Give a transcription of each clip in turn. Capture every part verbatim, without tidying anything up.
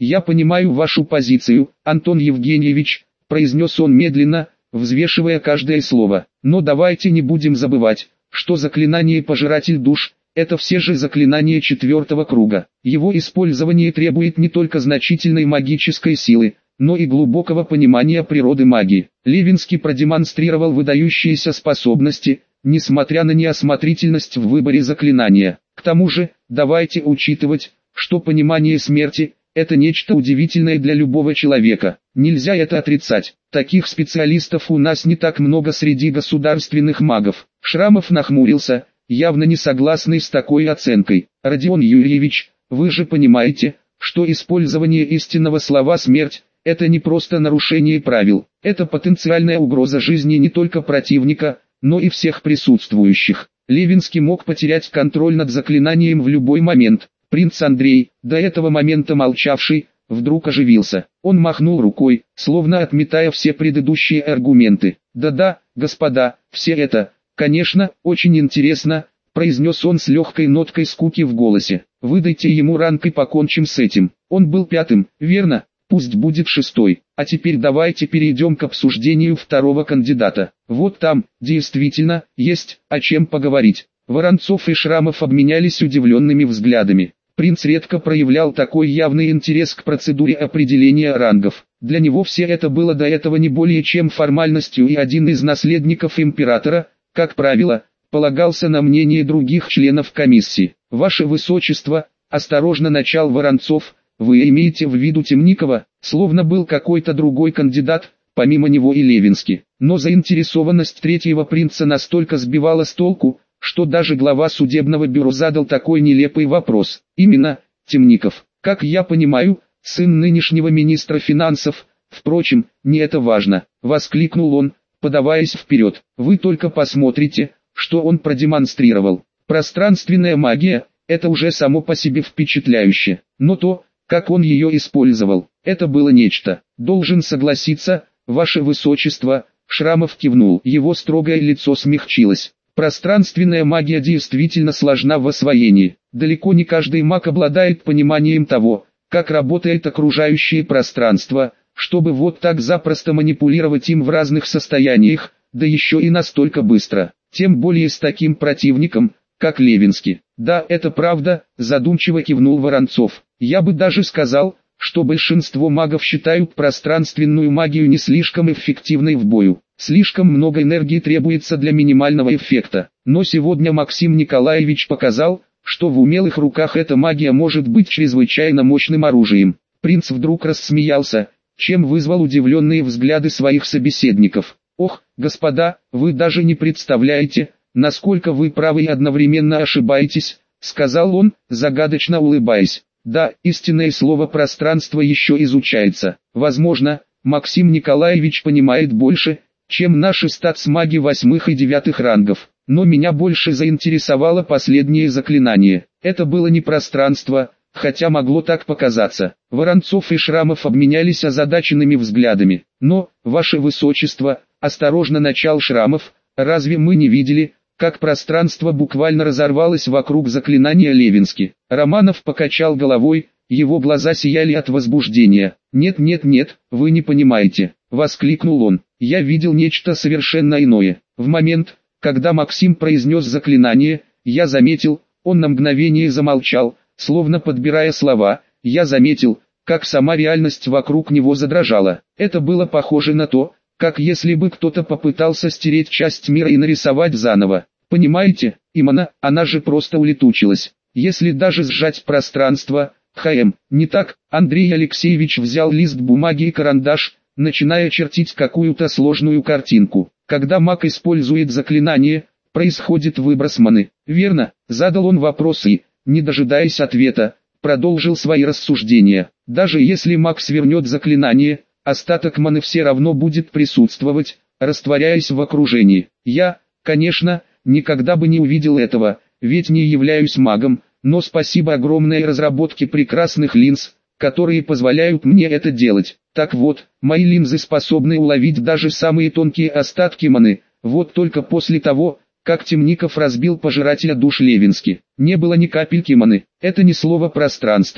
«Я понимаю вашу позицию, Антон Евгеньевич», – произнес он медленно, взвешивая каждое слово. «Но давайте не будем забывать, что заклинание «Пожиратель душ» – это все же заклинание четвертого круга. Его использование требует не только значительной магической силы, но и глубокого понимания природы магии. Левинский продемонстрировал выдающиеся способности, несмотря на неосмотрительность в выборе заклинания. К тому же, давайте учитывать, что понимание смерти – это нечто удивительное для любого человека. Нельзя это отрицать. Таких специалистов у нас не так много среди государственных магов. Шрамов нахмурился, явно не согласный с такой оценкой. «Родион Юрьевич, вы же понимаете, что использование истинного слова «смерть» – это не просто нарушение правил, это потенциальная угроза жизни не только противника, но и всех присутствующих». Левинский мог потерять контроль над заклинанием в любой момент. Принц Андрей, до этого момента молчавший, вдруг оживился. Он махнул рукой, словно отметая все предыдущие аргументы. «Да-да, господа, все это, конечно, очень интересно», – произнес он с легкой ноткой скуки в голосе. «Выдайте ему ранг и покончим с этим. Он был пятым, верно? Пусть будет шестой. А теперь давайте перейдем к обсуждению второго кандидата. Вот там, действительно, есть о чем поговорить». Воронцов и Шрамов обменялись удивленными взглядами. Принц редко проявлял такой явный интерес к процедуре определения рангов. Для него все это было до этого не более чем формальностью, и один из наследников императора, как правило, полагался на мнение других членов комиссии. «Ваше Высочество», – осторожно начал Воронцов, – «вы имеете в виду Темникова?» Словно был какой-то другой кандидат, помимо него и Левинский. Но заинтересованность третьего принца настолько сбивала с толку, что даже глава судебного бюро задал такой нелепый вопрос. «Именно, Темников. Как я понимаю, сын нынешнего министра финансов, впрочем, не это важно», – воскликнул он, подаваясь вперед. «Вы только посмотрите, что он продемонстрировал. Пространственная магия – это уже само по себе впечатляюще, но то, как он ее использовал, это было нечто. Должен согласиться, Ваше Высочество», – Шрамов кивнул, его строгое лицо смягчилось. «Пространственная магия действительно сложна в освоении. Далеко не каждый маг обладает пониманием того, как работает окружающее пространство, чтобы вот так запросто манипулировать им в разных состояниях, да еще и настолько быстро. Тем более с таким противником, как Левинский». «Да, это правда», – задумчиво кивнул Воронцов. «Я бы даже сказал, что большинство магов считают пространственную магию не слишком эффективной в бою. Слишком много энергии требуется для минимального эффекта. Но сегодня Максим Николаевич показал, что в умелых руках эта магия может быть чрезвычайно мощным оружием». Принц вдруг рассмеялся, чем вызвал удивленные взгляды своих собеседников. «Ох, господа, вы даже не представляете, насколько вы правы и одновременно ошибаетесь», — сказал он, загадочно улыбаясь. «Да, истинное слово пространство еще изучается. Возможно, Максим Николаевич понимает больше, чем наши статс-маги восьмых и девятых рангов. Но меня больше заинтересовало последнее заклинание. Это было не пространство, хотя могло так показаться». Воронцов и Шрамов обменялись озадаченными взглядами. «Но, Ваше Высочество», – осторожно начал Шрамов, – «разве мы не видели, как пространство буквально разорвалось вокруг заклинания Левинский?» Романов покачал головой, его глаза сияли от возбуждения. «Нет, нет, нет, вы не понимаете», – воскликнул он. «Я видел нечто совершенно иное. В момент, когда Максим произнес заклинание, я заметил», он на мгновение замолчал, словно подбирая слова, «я заметил, как сама реальность вокруг него задрожала. Это было похоже на то, как если бы кто-то попытался стереть часть мира и нарисовать заново. Понимаете, именно, она же просто улетучилась. Если даже сжать пространство, хм, не так?» Андрей Алексеевич взял лист бумаги и карандаш, начиная чертить какую-то сложную картинку. «Когда маг использует заклинание, происходит выброс маны, верно?» Задал он вопрос и, не дожидаясь ответа, продолжил свои рассуждения. «Даже если маг свернет заклинание, остаток маны все равно будет присутствовать, растворяясь в окружении. Я, конечно, никогда бы не увидел этого, ведь не являюсь магом, но спасибо огромной разработке прекрасных линз, которые позволяют мне это делать. Так вот, мои линзы способны уловить даже самые тонкие остатки маны, вот только после того, как Темников разбил пожирателя душ Левинский. Не было ни капельки маны. Это не слово пространство,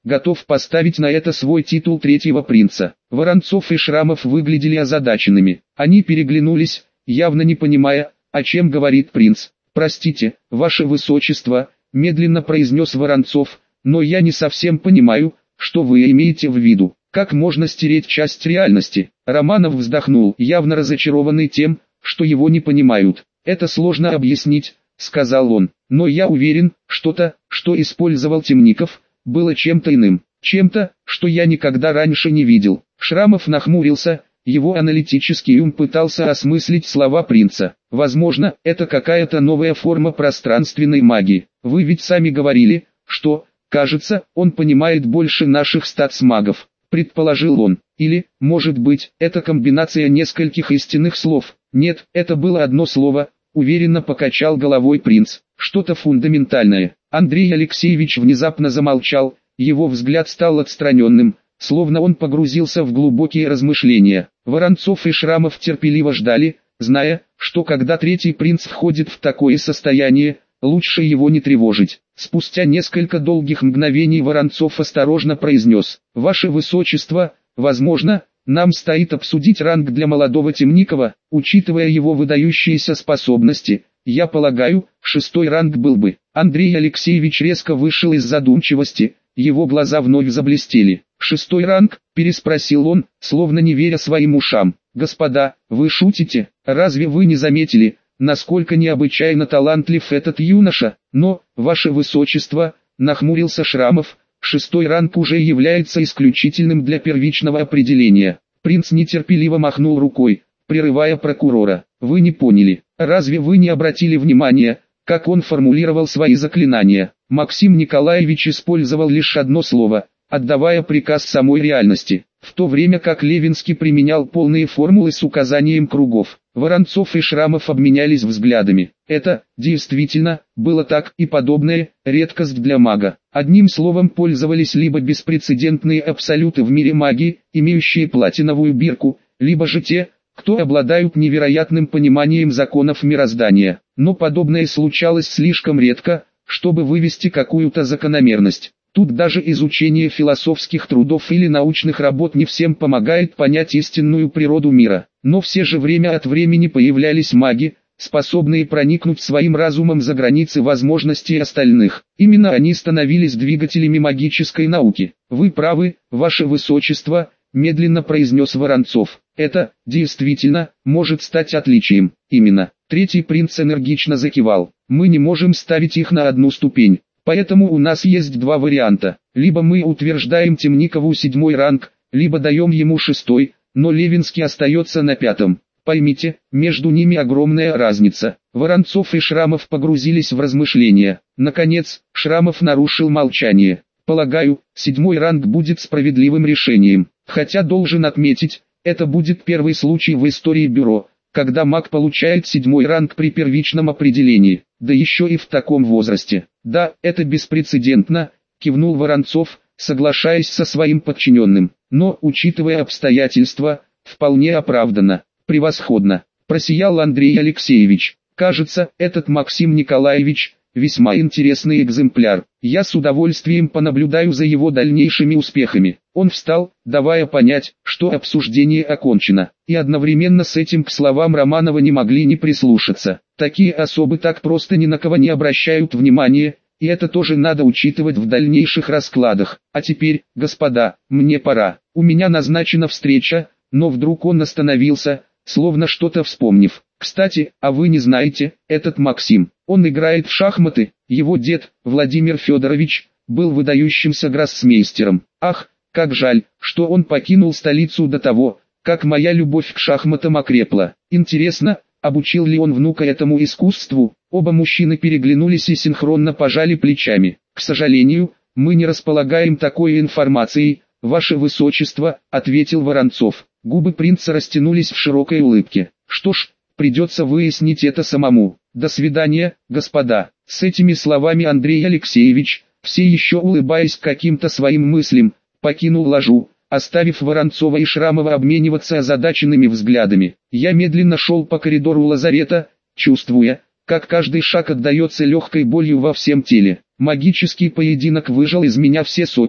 готов поставить на это свой титул третьего принца. Воронцов и Шрамов выглядели озадаченными. Они переглянулись, явно не понимая, о чем говорит принц. «Простите, ваше высочество», — медленно произнес Воронцов, — «но я не совсем понимаю, что вы имеете в виду. Как можно стереть часть реальности?» Романов вздохнул, явно разочарованный тем, что его не понимают. «Это сложно объяснить», — сказал он, — «но я уверен, что-то, что использовал Темников, было чем-то иным, чем-то, что я никогда раньше не видел». Шрамов нахмурился, его аналитический ум пытался осмыслить слова принца. «Возможно, это какая-то новая форма пространственной магии. Вы ведь сами говорили, что, кажется, он понимает больше наших статс-магов», — предположил он. «Или, может быть, это комбинация нескольких истинных слов?» «Нет, это было одно слово», — уверенно покачал головой принц. «Что-то фундаментальное». Андрей Алексеевич внезапно замолчал, его взгляд стал отстраненным, словно он погрузился в глубокие размышления. Воронцов и Шрамов терпеливо ждали, зная, что когда третий принц входит в такое состояние, лучше его не тревожить. Спустя несколько долгих мгновений Воронцов осторожно произнес: «Ваше Высочество, возможно, нам стоит обсудить ранг для молодого Темникова, учитывая его выдающиеся способности. Я полагаю, шестой ранг был бы». Андрей Алексеевич резко вышел из задумчивости, его глаза вновь заблестели. «Шестой ранг?» – переспросил он, словно не веря своим ушам. «Господа, вы шутите? Разве вы не заметили, насколько необычайно талантлив этот юноша? Но, ваше высочество», – нахмурился Шрамов, – «шестой ранг уже является исключительным для первичного определения». Принц нетерпеливо махнул рукой, прерывая прокурора. «Вы не поняли. Разве вы не обратили внимания, как он формулировал свои заклинания? Максим Николаевич использовал лишь одно слово, отдавая приказ самой реальности, в то время как Левинский применял полные формулы с указанием кругов». Воронцов и Шрамов обменялись взглядами. Это, действительно, было так, и подобное, редкость для мага. Одним словом, пользовались либо беспрецедентные абсолюты в мире магии, имеющие платиновую бирку, либо же те, кто обладают невероятным пониманием законов мироздания. Но подобное случалось слишком редко, чтобы вывести какую-то закономерность. Тут даже изучение философских трудов или научных работ не всем помогает понять истинную природу мира. Но все же время от времени появлялись маги, способные проникнуть своим разумом за границы возможностей остальных. Именно они становились двигателями магической науки. «Вы правы, ваше высочество», — медленно произнес Воронцов. «Это, действительно, может стать отличием». «Именно». Третий принц энергично закивал. «Мы не можем ставить их на одну ступень. Поэтому у нас есть два варианта. Либо мы утверждаем Темникову седьмой ранг, либо даем ему шестой, но Левинский остается на пятом. Поймите, между ними огромная разница». Воронцов и Шрамов погрузились в размышления. Наконец, Шрамов нарушил молчание. «Полагаю, седьмой ранг будет справедливым решением. Хотя должен отметить, это будет первый случай в истории бюро, когда маг получает седьмой ранг при первичном определении, да еще и в таком возрасте». «Да, это беспрецедентно», — кивнул Воронцов, соглашаясь со своим подчиненным. «Но, учитывая обстоятельства, вполне оправданно». «Превосходно», — просиял Андрей Алексеевич. «Кажется, этот Максим Николаевич — весьма интересный экземпляр. Я с удовольствием понаблюдаю за его дальнейшими успехами». Он встал, давая понять, что обсуждение окончено, и одновременно с этим к словам Романова не могли не прислушаться. Такие особы так просто ни на кого не обращают внимания, и это тоже надо учитывать в дальнейших раскладах. «А теперь, господа, мне пора. У меня назначена встреча», но вдруг он остановился, словно что-то вспомнив. «Кстати, а вы не знаете, этот Максим, он играет в шахматы, его дед, Владимир Федорович, был выдающимся гроссмейстером. Ах, как жаль, что он покинул столицу до того, как моя любовь к шахматам окрепла. Интересно, обучил ли он внука этому искусству?» Оба мужчины переглянулись и синхронно пожали плечами. «К сожалению, мы не располагаем такой информацией, ваше высочество», — ответил Воронцов. Губы принца растянулись в широкой улыбке. «Что ж, придется выяснить это самому. До свидания, господа». С этими словами Андрей Алексеевич, все еще улыбаясь каким-то своим мыслям, покинул ложу, оставив Воронцова и Шрамова обмениваться озадаченными взглядами. Я медленно шел по коридору лазарета, чувствуя, как каждый шаг отдается легкой болью во всем теле. Магический поединок выжал из меня все соки,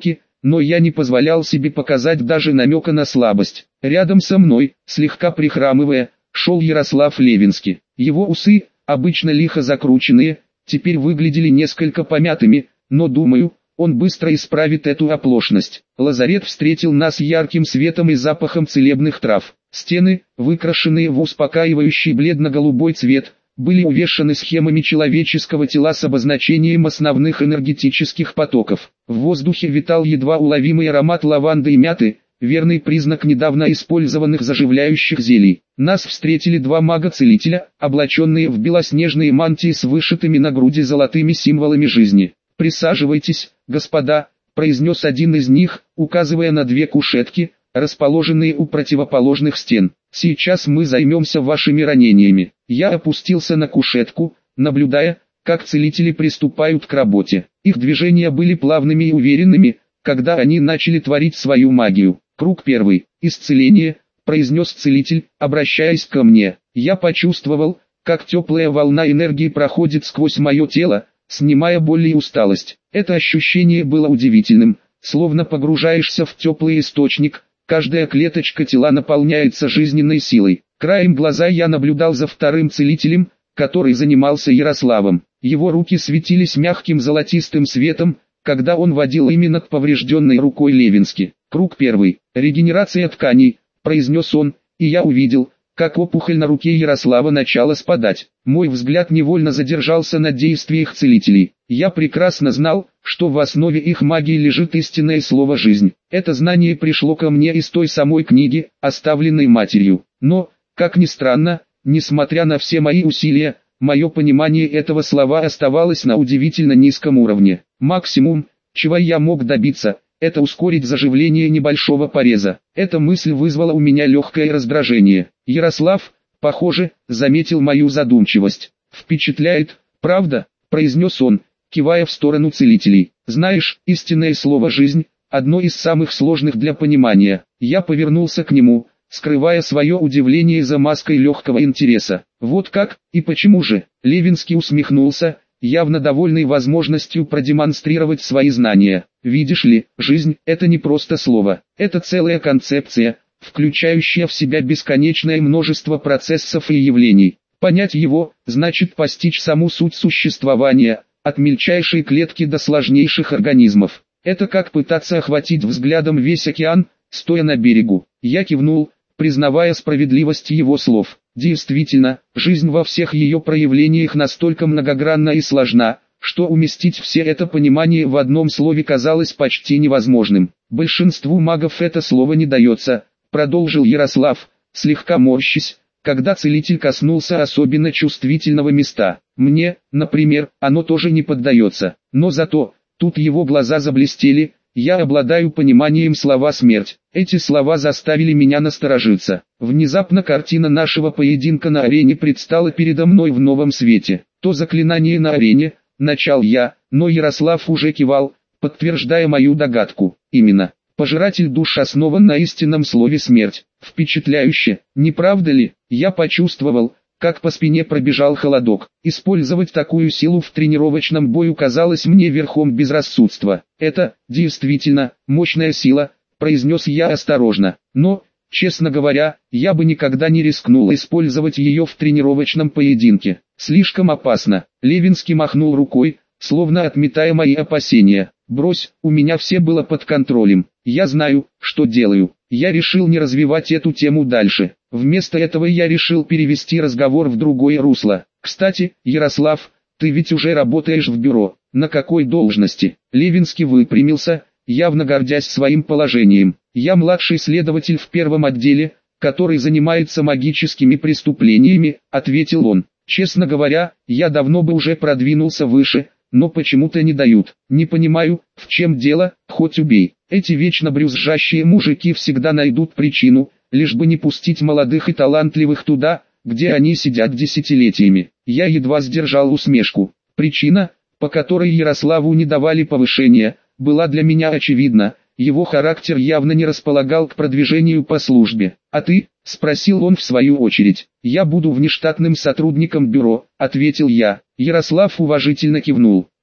но я не позволял себе показать даже намека на слабость. Рядом со мной, слегка прихрамывая, шел Ярослав Левинский. Его усы, обычно лихо закрученные, теперь выглядели несколько помятыми, но думаю, он быстро исправит эту оплошность. Лазарет встретил нас ярким светом и запахом целебных трав. Стены, выкрашенные в успокаивающий бледно-голубой цвет, были увешаны схемами человеческого тела с обозначением основных энергетических потоков. В воздухе витал едва уловимый аромат лаванды и мяты, верный признак недавно использованных заживляющих зелий. Нас встретили два мага-целителя, облаченные в белоснежные мантии с вышитыми на груди золотыми символами жизни. «Присаживайтесь, господа», — произнес один из них, указывая на две кушетки, расположенные у противоположных стен. «Сейчас мы займемся вашими ранениями». Я опустился на кушетку, наблюдая, как целители приступают к работе. Их движения были плавными и уверенными, когда они начали творить свою магию. «Круг первый. Исцеление», — произнес целитель, обращаясь ко мне. Я почувствовал, как теплая волна энергии проходит сквозь мое тело, снимая боль и усталость. Это ощущение было удивительным, словно погружаешься в теплый источник, каждая клеточка тела наполняется жизненной силой. Краем глаза я наблюдал за вторым целителем, который занимался Ярославом. Его руки светились мягким золотистым светом, когда он водил именно к поврежденной рукой Левински. «Круг первый. Регенерация тканей», — произнес он, и я увидел, как опухоль на руке Ярослава начала спадать. Мой взгляд невольно задержался на действиях целителей. Я прекрасно знал, что в основе их магии лежит истинное слово «жизнь». Это знание пришло ко мне из той самой книги, оставленной матерью. Но, как ни странно, несмотря на все мои усилия, мое понимание этого слова оставалось на удивительно низком уровне. Максимум, чего я мог добиться, это ускорить заживление небольшого пореза. Эта мысль вызвала у меня легкое раздражение. Ярослав, похоже, заметил мою задумчивость. «Впечатляет, правда?» – произнес он, кивая в сторону целителей. «Знаешь, истинное слово «жизнь» – одно из самых сложных для понимания». Я повернулся к нему, скрывая свое удивление за маской легкого интереса. «Вот как, и почему же?» Левинский усмехнулся, явно довольный возможностью продемонстрировать свои знания. «Видишь ли, жизнь – это не просто слово, это целая концепция, включающая в себя бесконечное множество процессов и явлений. Понять его – значит постичь саму суть существования, от мельчайшей клетки до сложнейших организмов. Это как пытаться охватить взглядом весь океан, стоя на берегу». Я кивнул, признавая справедливость его слов. Действительно, жизнь во всех ее проявлениях настолько многогранна и сложна, что уместить все это понимание в одном слове казалось почти невозможным. «Большинству магов это слово не дается», — продолжил Ярослав, слегка морщась, когда целитель коснулся особенно чувствительного места. «Мне, например, оно тоже не поддается. Но зато, тут его глаза заблестели, я обладаю пониманием слова «смерть». Эти слова заставили меня насторожиться. Внезапно картина нашего поединка на арене предстала передо мной в новом свете. То заклинание на арене, начал я, но Ярослав уже кивал, подтверждая мою догадку. Именно. Пожиратель душ основан на истинном слове «смерть». Впечатляюще, не правда ли? Я почувствовал, как по спине пробежал холодок. Использовать такую силу в тренировочном бою казалось мне верхом безрассудства. «Это, действительно, мощная сила», — произнес я осторожно. «Но, честно говоря, я бы никогда не рискнул использовать ее в тренировочном поединке. Слишком опасно». Левинский махнул рукой, словно отметая мои опасения. «Брось, у меня все было под контролем. Я знаю, что делаю». Я решил не развивать эту тему дальше. Вместо этого я решил перевести разговор в другое русло. «Кстати, Ярослав, ты ведь уже работаешь в бюро. На какой должности?» Левинский выпрямился, явно гордясь своим положением. «Я младший следователь в первом отделе, который занимается магическими преступлениями», — ответил он. «Честно говоря, я давно бы уже продвинулся выше, но почему-то не дают. Не понимаю, в чем дело, хоть убей. Эти вечно брюзжащие мужики всегда найдут причину, лишь бы не пустить молодых и талантливых туда, где они сидят десятилетиями». Я едва сдержал усмешку. Причина, по которой Ярославу не давали повышения, была для меня очевидна. Его характер явно не располагал к продвижению по службе. «А ты?» – спросил он в свою очередь. «Я буду внештатным сотрудником бюро», – ответил я. Ярослав уважительно кивнул.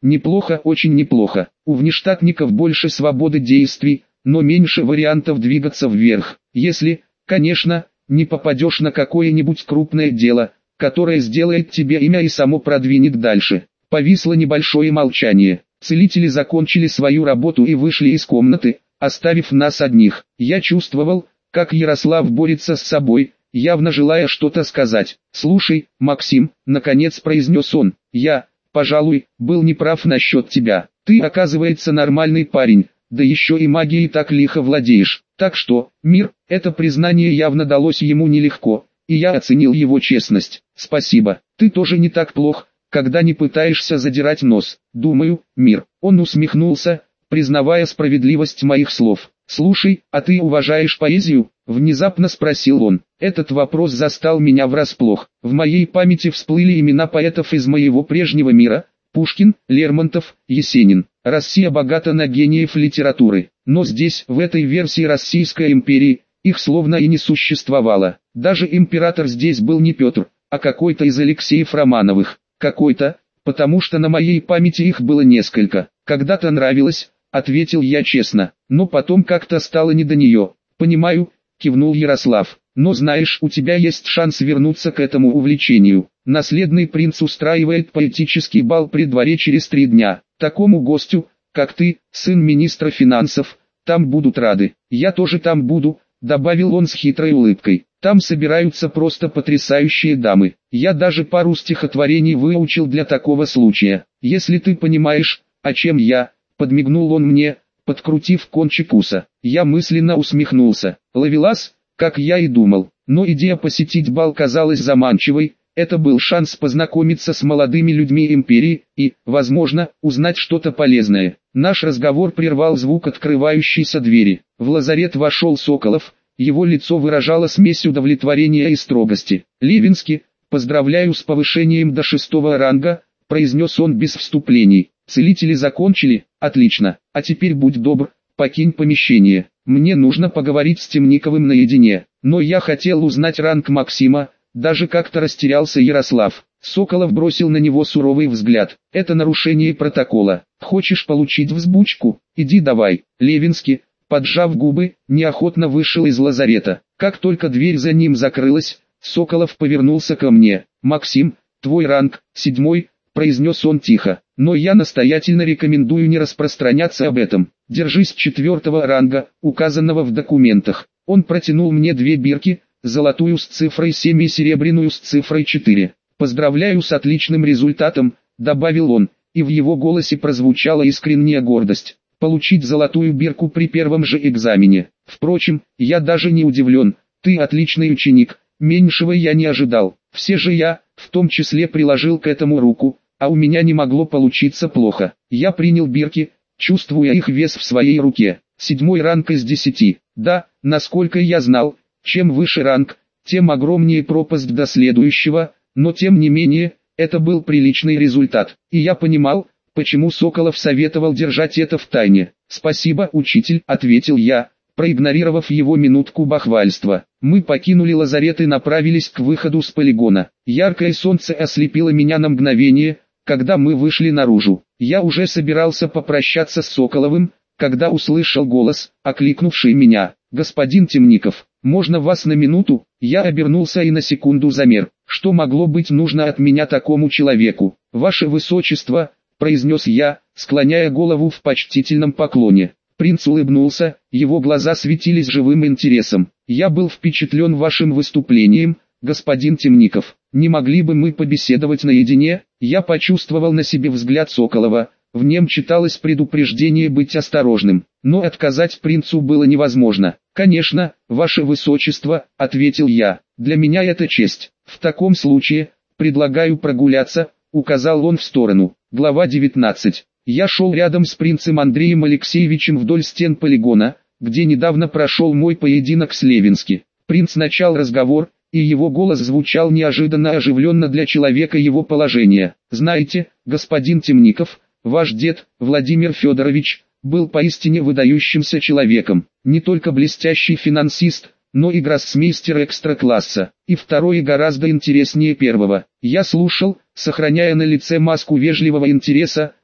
Неплохо, очень неплохо. У внештатников больше свободы действий, но меньше вариантов двигаться вверх. Если, конечно, не попадешь на какое-нибудь крупное дело, которое сделает тебе имя и само продвинет дальше. Повисло небольшое молчание. Целители закончили свою работу и вышли из комнаты, оставив нас одних. Я чувствовал, как Ярослав борется с собой, явно желая что-то сказать. «Слушай, Максим», — наконец произнес он, — «я, пожалуй, был неправ насчет тебя. Ты, оказывается, нормальный парень, да еще и магией так лихо владеешь. Так что, мир, это признание явно далось ему нелегко, и я оценил его честность. Спасибо, ты тоже не так плох, когда не пытаешься задирать нос. Думаю, мир». Он усмехнулся, признавая справедливость моих слов. «Слушай, а ты уважаешь поэзию?» — внезапно спросил он. Этот вопрос застал меня врасплох. В моей памяти всплыли имена поэтов из моего прежнего мира: Пушкин, Лермонтов, Есенин. Россия богата на гениев литературы, но здесь, в этой версии Российской империи, их словно и не существовало. Даже император здесь был не Петр, а какой-то из Алексеев Романовых. Какой-то, потому что на моей памяти их было несколько. «Когда-то нравилось», — ответил я честно, но потом как-то стало не до нее. «Понимаю», — кивнул Ярослав, — «но знаешь, у тебя есть шанс вернуться к этому увлечению. Наследный принц устраивает поэтический бал при дворе через три дня. Такому гостю, как ты, сын министра финансов, там будут рады. Я тоже там буду», — добавил он с хитрой улыбкой. «Там собираются просто потрясающие дамы. Я даже пару стихотворений выучил для такого случая. Если ты понимаешь, о чем я», — подмигнул он мне, подкрутив кончик уса. Я мысленно усмехнулся. Ловелас, как я и думал. Но идея посетить бал казалась заманчивой. Это был шанс познакомиться с молодыми людьми империи и, возможно, узнать что-то полезное. Наш разговор прервал звук открывающейся двери. В лазарет вошел Соколов. Его лицо выражало смесь удовлетворения и строгости. «Левинский, поздравляю с повышением до шестого ранга», — произнес он без вступлений. «Целители закончили? Отлично. А теперь будь добр, покинь помещение. Мне нужно поговорить с Темниковым наедине». Но я хотел узнать ранг Максима, даже как-то растерялся Ярослав. Соколов бросил на него суровый взгляд. «Это нарушение протокола. Хочешь получить взбучку? Иди давай». Левинский, поджав губы, неохотно вышел из лазарета. Как только дверь за ним закрылась, Соколов повернулся ко мне. «Максим, твой ранг, седьмой», — произнес он тихо. «Но я настоятельно рекомендую не распространяться об этом. Держись четвертого ранга, указанного в документах». Он протянул мне две бирки, золотую с цифрой семь и серебряную с цифрой четыре. «Поздравляю с отличным результатом», — добавил он, и в его голосе прозвучала искренняя гордость. «Получить золотую бирку при первом же экзамене. Впрочем, я даже не удивлен, ты отличный ученик, меньшего я не ожидал. Все же я, в том числе, приложил к этому руку, а у меня не могло получиться плохо. Я принял бирки, чувствуя их вес в своей руке. Седьмой ранг из десяти. Да, насколько я знал, чем выше ранг, тем огромнее пропасть до следующего, но тем не менее, это был приличный результат. И я понимал, почему Соколов советовал держать это в тайне. «Спасибо, учитель», — ответил я, проигнорировав его минутку бахвальства. Мы покинули лазарет и направились к выходу с полигона. Яркое солнце ослепило меня на мгновение, когда мы вышли наружу. Я уже собирался попрощаться с Соколовым, когда услышал голос, окликнувший меня. «Господин Темников, можно вас на минуту?» Я обернулся и на секунду замер. Что могло быть нужно от меня такому человеку? «Ваше Высочество», — произнес я, склоняя голову в почтительном поклоне. Принц улыбнулся, его глаза светились живым интересом. «Я был впечатлен вашим выступлением, господин Темников. Не могли бы мы побеседовать наедине?» Я почувствовал на себе взгляд Соколова. В нем читалось предупреждение быть осторожным, но отказать принцу было невозможно. «Конечно, ваше высочество», — ответил я, — «для меня это честь. В таком случае, предлагаю прогуляться», — указал он в сторону. Глава девятнадцать. Я шел рядом с принцем Андреем Алексеевичем вдоль стен полигона, где недавно прошел мой поединок с Левински. Принц начал разговор, и его голос звучал неожиданно оживленно для человека его положения. «Знаете, господин Темников, ваш дед, Владимир Федорович, был поистине выдающимся человеком, не только блестящий финансист, но и гроссмейстер экстра-класса, и второе гораздо интереснее первого». Я слушал, сохраняя на лице маску вежливого интереса,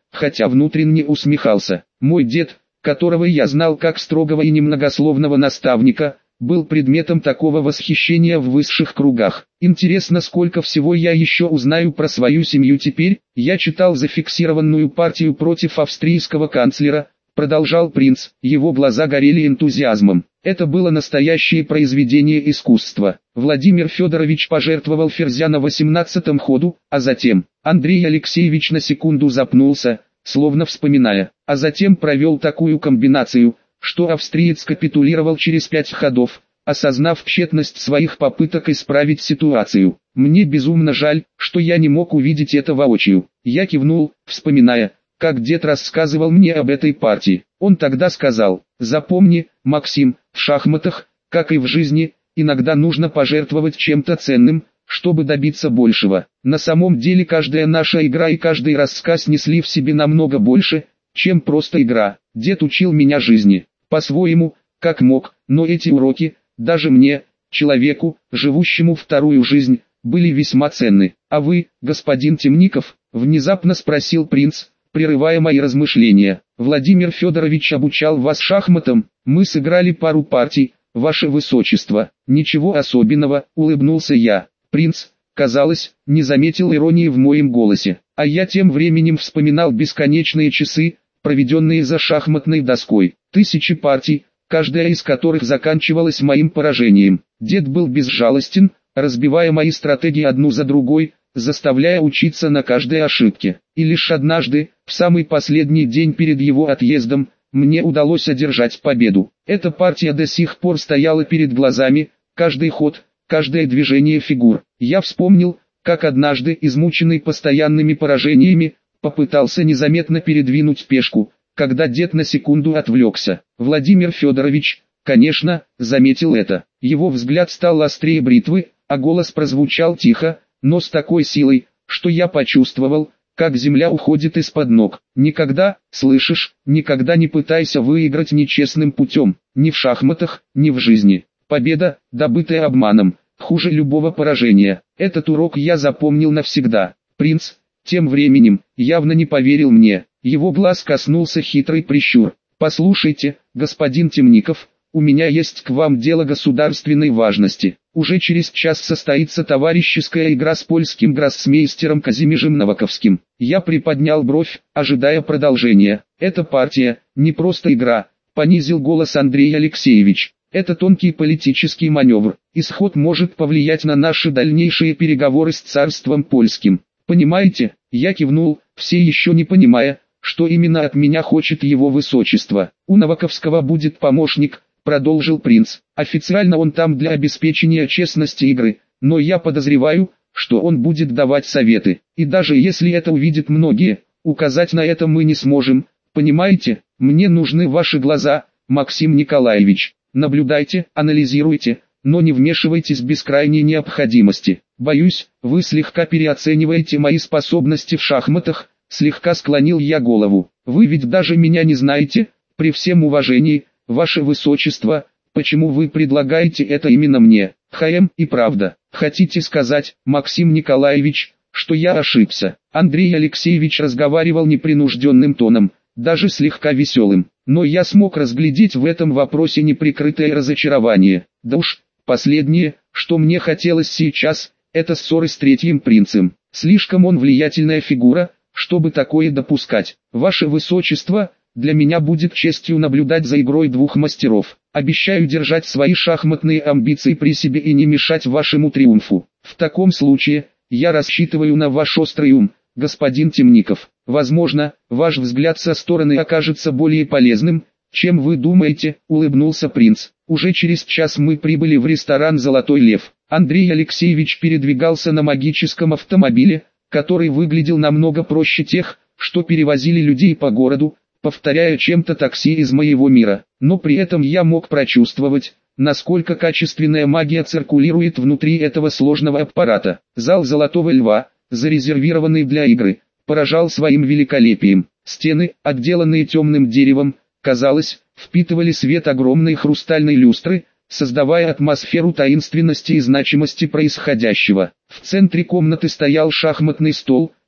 хотя внутренне усмехался. Мой дед, которого я знал как строгого и немногословного наставника, был предметом такого восхищения в высших кругах. Интересно, сколько всего я еще узнаю про свою семью теперь. Я читал зафиксированную партию против австрийского канцлера, продолжал принц, его глаза горели энтузиазмом. Это было настоящее произведение искусства. Владимир Федорович пожертвовал ферзя на восемнадцатом ходу, а затем Андрей Алексеевич на секунду запнулся, словно вспоминая, а затем провел такую комбинацию, что австриец капитулировал через пять ходов, осознав тщетность своих попыток исправить ситуацию. Мне безумно жаль, что я не мог увидеть это воочию. Я кивнул, вспоминая, как дед рассказывал мне об этой партии. Он тогда сказал: «Запомни, Максим, в шахматах, как и в жизни, иногда нужно пожертвовать чем-то ценным, чтобы добиться большего». На самом деле каждая наша игра и каждый рассказ несли в себе намного больше, чем просто игра. Дед учил меня жизни, по-своему, как мог, но эти уроки, даже мне, человеку, живущему вторую жизнь, были весьма ценны. «А вы, господин Темников?» — внезапно спросил принц, прерывая мои размышления. «Владимир Федорович обучал вас шахматам, мы сыграли пару партий, ваше высочество». «Ничего особенного», — улыбнулся я. Принц, казалось, не заметил иронии в моем голосе, а я тем временем вспоминал бесконечные часы, проведенные за шахматной доской. Тысячи партий, каждая из которых заканчивалась моим поражением. Дед был безжалостен, разбивая мои стратегии одну за другой, заставляя учиться на каждой ошибке. И лишь однажды, в самый последний день перед его отъездом, мне удалось одержать победу. Эта партия до сих пор стояла перед глазами, каждый ход, каждое движение фигур. Я вспомнил, как однажды, измученный постоянными поражениями, попытался незаметно передвинуть пешку, когда дед на секунду отвлекся. Владимир Федорович, конечно, заметил это. Его взгляд стал острее бритвы, а голос прозвучал тихо, но с такой силой, что я почувствовал, как земля уходит из-под ног. Никогда, слышишь, никогда не пытайся выиграть нечестным путем, ни в шахматах, ни в жизни. Победа, добытая обманом, хуже любого поражения. Этот урок я запомнил навсегда. Принц, тем временем, явно не поверил мне. Его глаз коснулся хитрый прищур. «Послушайте, господин Темников, у меня есть к вам дело государственной важности. Уже через час состоится товарищеская игра с польским гроссмейстером Казимежем Новаковским». Я приподнял бровь, ожидая продолжения. «Эта партия, не просто игра», — понизил голос Андрей Алексеевич. «Это тонкий политический маневр. Исход может повлиять на наши дальнейшие переговоры с царством польским. Понимаете?» Я кивнул, все еще не понимая, что именно от меня хочет его высочество. «У Новаковского будет помощник», — продолжил принц. «Официально он там для обеспечения честности игры, но я подозреваю, что он будет давать советы. И даже если это увидят многие, указать на это мы не сможем. Понимаете, мне нужны ваши глаза, Максим Николаевич. Наблюдайте, анализируйте, но не вмешивайтесь без крайней необходимости. Боюсь, вы слегка переоцениваете мои способности в шахматах», — слегка склонил я голову. «Вы ведь даже меня не знаете, при всем уважении, ваше высочество, почему вы предлагаете это именно мне?» «Хм, и правда, хотите сказать, Максим Николаевич, что я ошибся?» Андрей Алексеевич разговаривал непринужденным тоном, даже слегка веселым, но я смог разглядеть в этом вопросе неприкрытое разочарование. Да уж, последнее, что мне хотелось сейчас, это ссоры с третьим принцем. Слишком он влиятельная фигура, чтобы такое допускать. «Ваше высочество, для меня будет честью наблюдать за игрой двух мастеров. Обещаю держать свои шахматные амбиции при себе и не мешать вашему триумфу. В таком случае, я рассчитываю на ваш острый ум, господин Темников. Возможно, ваш взгляд со стороны окажется более полезным, чем вы думаете», — улыбнулся принц. Уже через час мы прибыли в ресторан «Золотой лев». Андрей Алексеевич передвигался на магическом автомобиле, который выглядел намного проще тех, что перевозили людей по городу, повторяя чем-то такси из моего мира. Но при этом я мог прочувствовать, насколько качественная магия циркулирует внутри этого сложного аппарата. Зал «Золотого льва», зарезервированный для игры, поражал своим великолепием. Стены, отделанные темным деревом, казалось, впитывали свет огромной хрустальной люстры, создавая атмосферу таинственности и значимости происходящего. В центре комнаты стоял шахматный стол,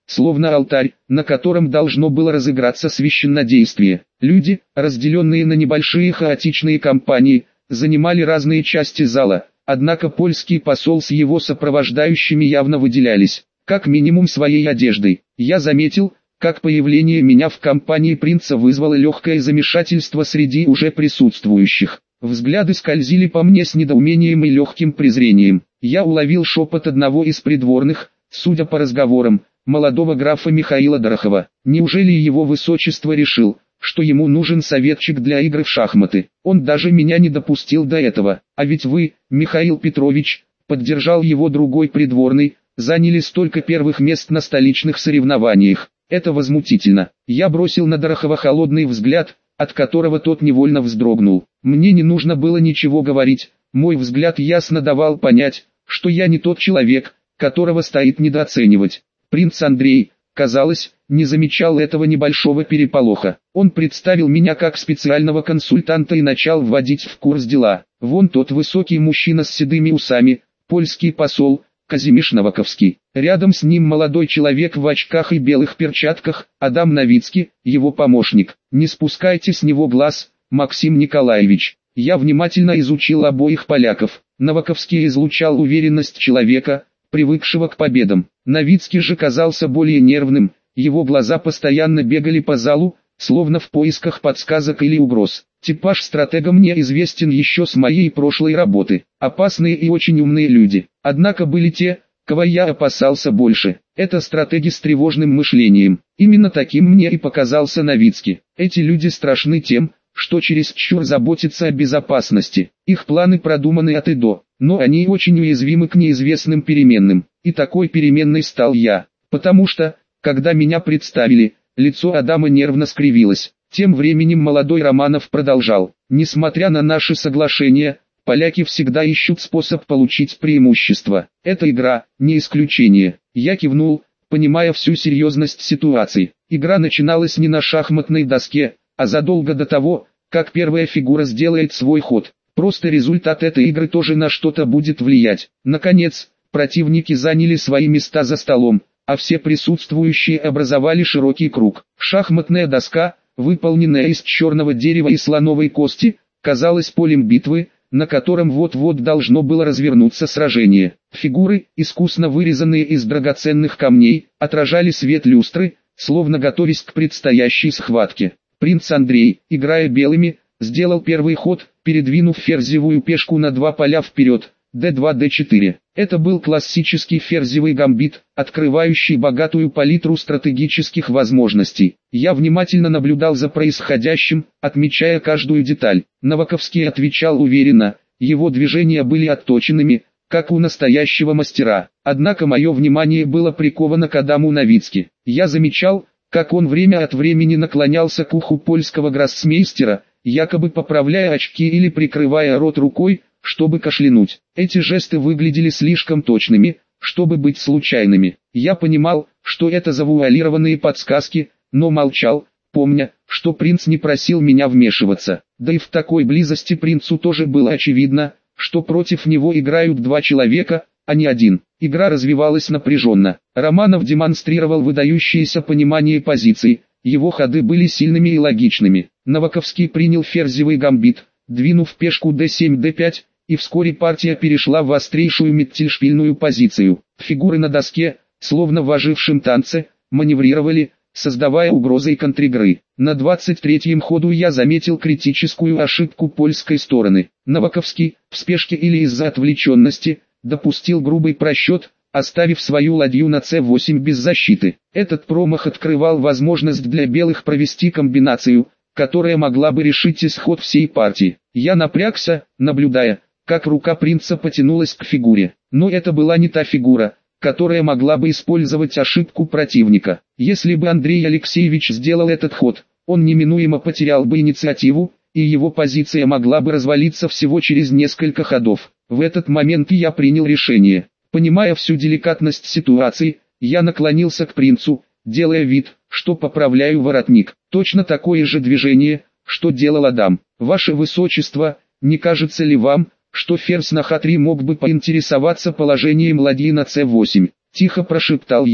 словно алтарь, на котором должно было разыграться священнодействие. Люди, разделенные на небольшие хаотичные компании, занимали разные части зала, однако польский посол с его сопровождающими явно выделялись, как минимум своей одеждой. Я заметил, как появление меня в компании принца вызвало легкое замешательство среди уже присутствующих. Взгляды скользили по мне с недоумением и легким презрением. Я уловил шепот одного из придворных, судя по разговорам, молодого графа Михаила Дорохова. Неужели его высочество решил, что ему нужен советчик для игры в шахматы? Он даже меня не допустил до этого. А ведь вы, Михаил Петрович, поддержал его другой придворный, заняли столько первых мест на столичных соревнованиях. Это возмутительно. Я бросил на Дорохова холодный взгляд, от которого тот невольно вздрогнул. Мне не нужно было ничего говорить, мой взгляд ясно давал понять, что я не тот человек, которого стоит недооценивать. Принц Андрей, казалось, не замечал этого небольшого переполоха. Он представил меня как специального консультанта и начал вводить в курс дела. Вон тот высокий мужчина с седыми усами, польский посол, Казимиш Новаковский. Рядом с ним молодой человек в очках и белых перчатках, Адам Новицкий, его помощник. Не спускайте с него глаз, Максим Николаевич. Я внимательно изучил обоих поляков. Новаковский излучал уверенность человека, привыкшего к победам. Новицкий же казался более нервным, его глаза постоянно бегали по залу, словно в поисках подсказок или угроз. Типаж стратега мне известен еще с моей прошлой работы. Опасные и очень умные люди. Однако были те, кого я опасался больше. Это стратеги с тревожным мышлением. Именно таким мне и показался Новицкий. Эти люди страшны тем, что чересчур заботятся о безопасности. Их планы продуманы от и до, но они очень уязвимы к неизвестным переменным. И такой переменной стал я. Потому что, когда меня представили, лицо Адама нервно скривилось. Тем временем молодой Романов продолжал. Несмотря на наши соглашения, поляки всегда ищут способ получить преимущество. Эта игра – не исключение. Я кивнул, понимая всю серьезность ситуации. Игра начиналась не на шахматной доске, а задолго до того, как первая фигура сделает свой ход. Просто результат этой игры тоже на что-то будет влиять. Наконец, противники заняли свои места за столом, а все присутствующие образовали широкий круг. Шахматная доска, выполненная из черного дерева и слоновой кости, казалась полем битвы, на котором вот-вот должно было развернуться сражение. Фигуры, искусно вырезанные из драгоценных камней, отражали свет люстры, словно готовясь к предстоящей схватке. Принц Андрей, играя белыми, сделал первый ход, передвинув ферзевую пешку на два поля вперед, дэ два дэ четыре. Это был классический ферзевый гамбит, открывающий богатую палитру стратегических возможностей. Я внимательно наблюдал за происходящим, отмечая каждую деталь. Новаковский отвечал уверенно, его движения были отточенными, как у настоящего мастера. Однако мое внимание было приковано к Адаму Новицки. Я замечал, как он время от времени наклонялся к уху польского гроссмейстера, якобы поправляя очки или прикрывая рот рукой, чтобы кашлянуть. Эти жесты выглядели слишком точными, чтобы быть случайными. Я понимал, что это завуалированные подсказки, но молчал, помня, что принц не просил меня вмешиваться. Да и в такой близости принцу тоже было очевидно, что против него играют два человека, а не один. Игра развивалась напряженно. Романов демонстрировал выдающееся понимание позиций, его ходы были сильными и логичными. Новаковский принял ферзевый гамбит, двинув пешку дэ семь дэ пять, и вскоре партия перешла в острейшую миттельшпильную позицию. Фигуры на доске, словно в ожившем танце, маневрировали, создавая угрозы и контригры. На двадцать третьем ходу я заметил критическую ошибку польской стороны. Новаковский, в спешке или из-за отвлеченности, допустил грубый просчет, оставив свою ладью на цэ восемь без защиты. Этот промах открывал возможность для белых провести комбинацию, которая могла бы решить исход всей партии. Я напрягся, наблюдая, как рука принца потянулась к фигуре. Но это была не та фигура, которая могла бы использовать ошибку противника. Если бы Андрей Алексеевич сделал этот ход, он неминуемо потерял бы инициативу, и его позиция могла бы развалиться всего через несколько ходов. В этот момент я принял решение. Понимая всю деликатность ситуации, я наклонился к принцу, делая вид, что поправляю воротник. Точно такое же движение, что делал Адам. Ваше Высочество, не кажется ли вам, что ферзь на ха три мог бы поинтересоваться положением ладьи на цэ восемь? Тихо прошептал я.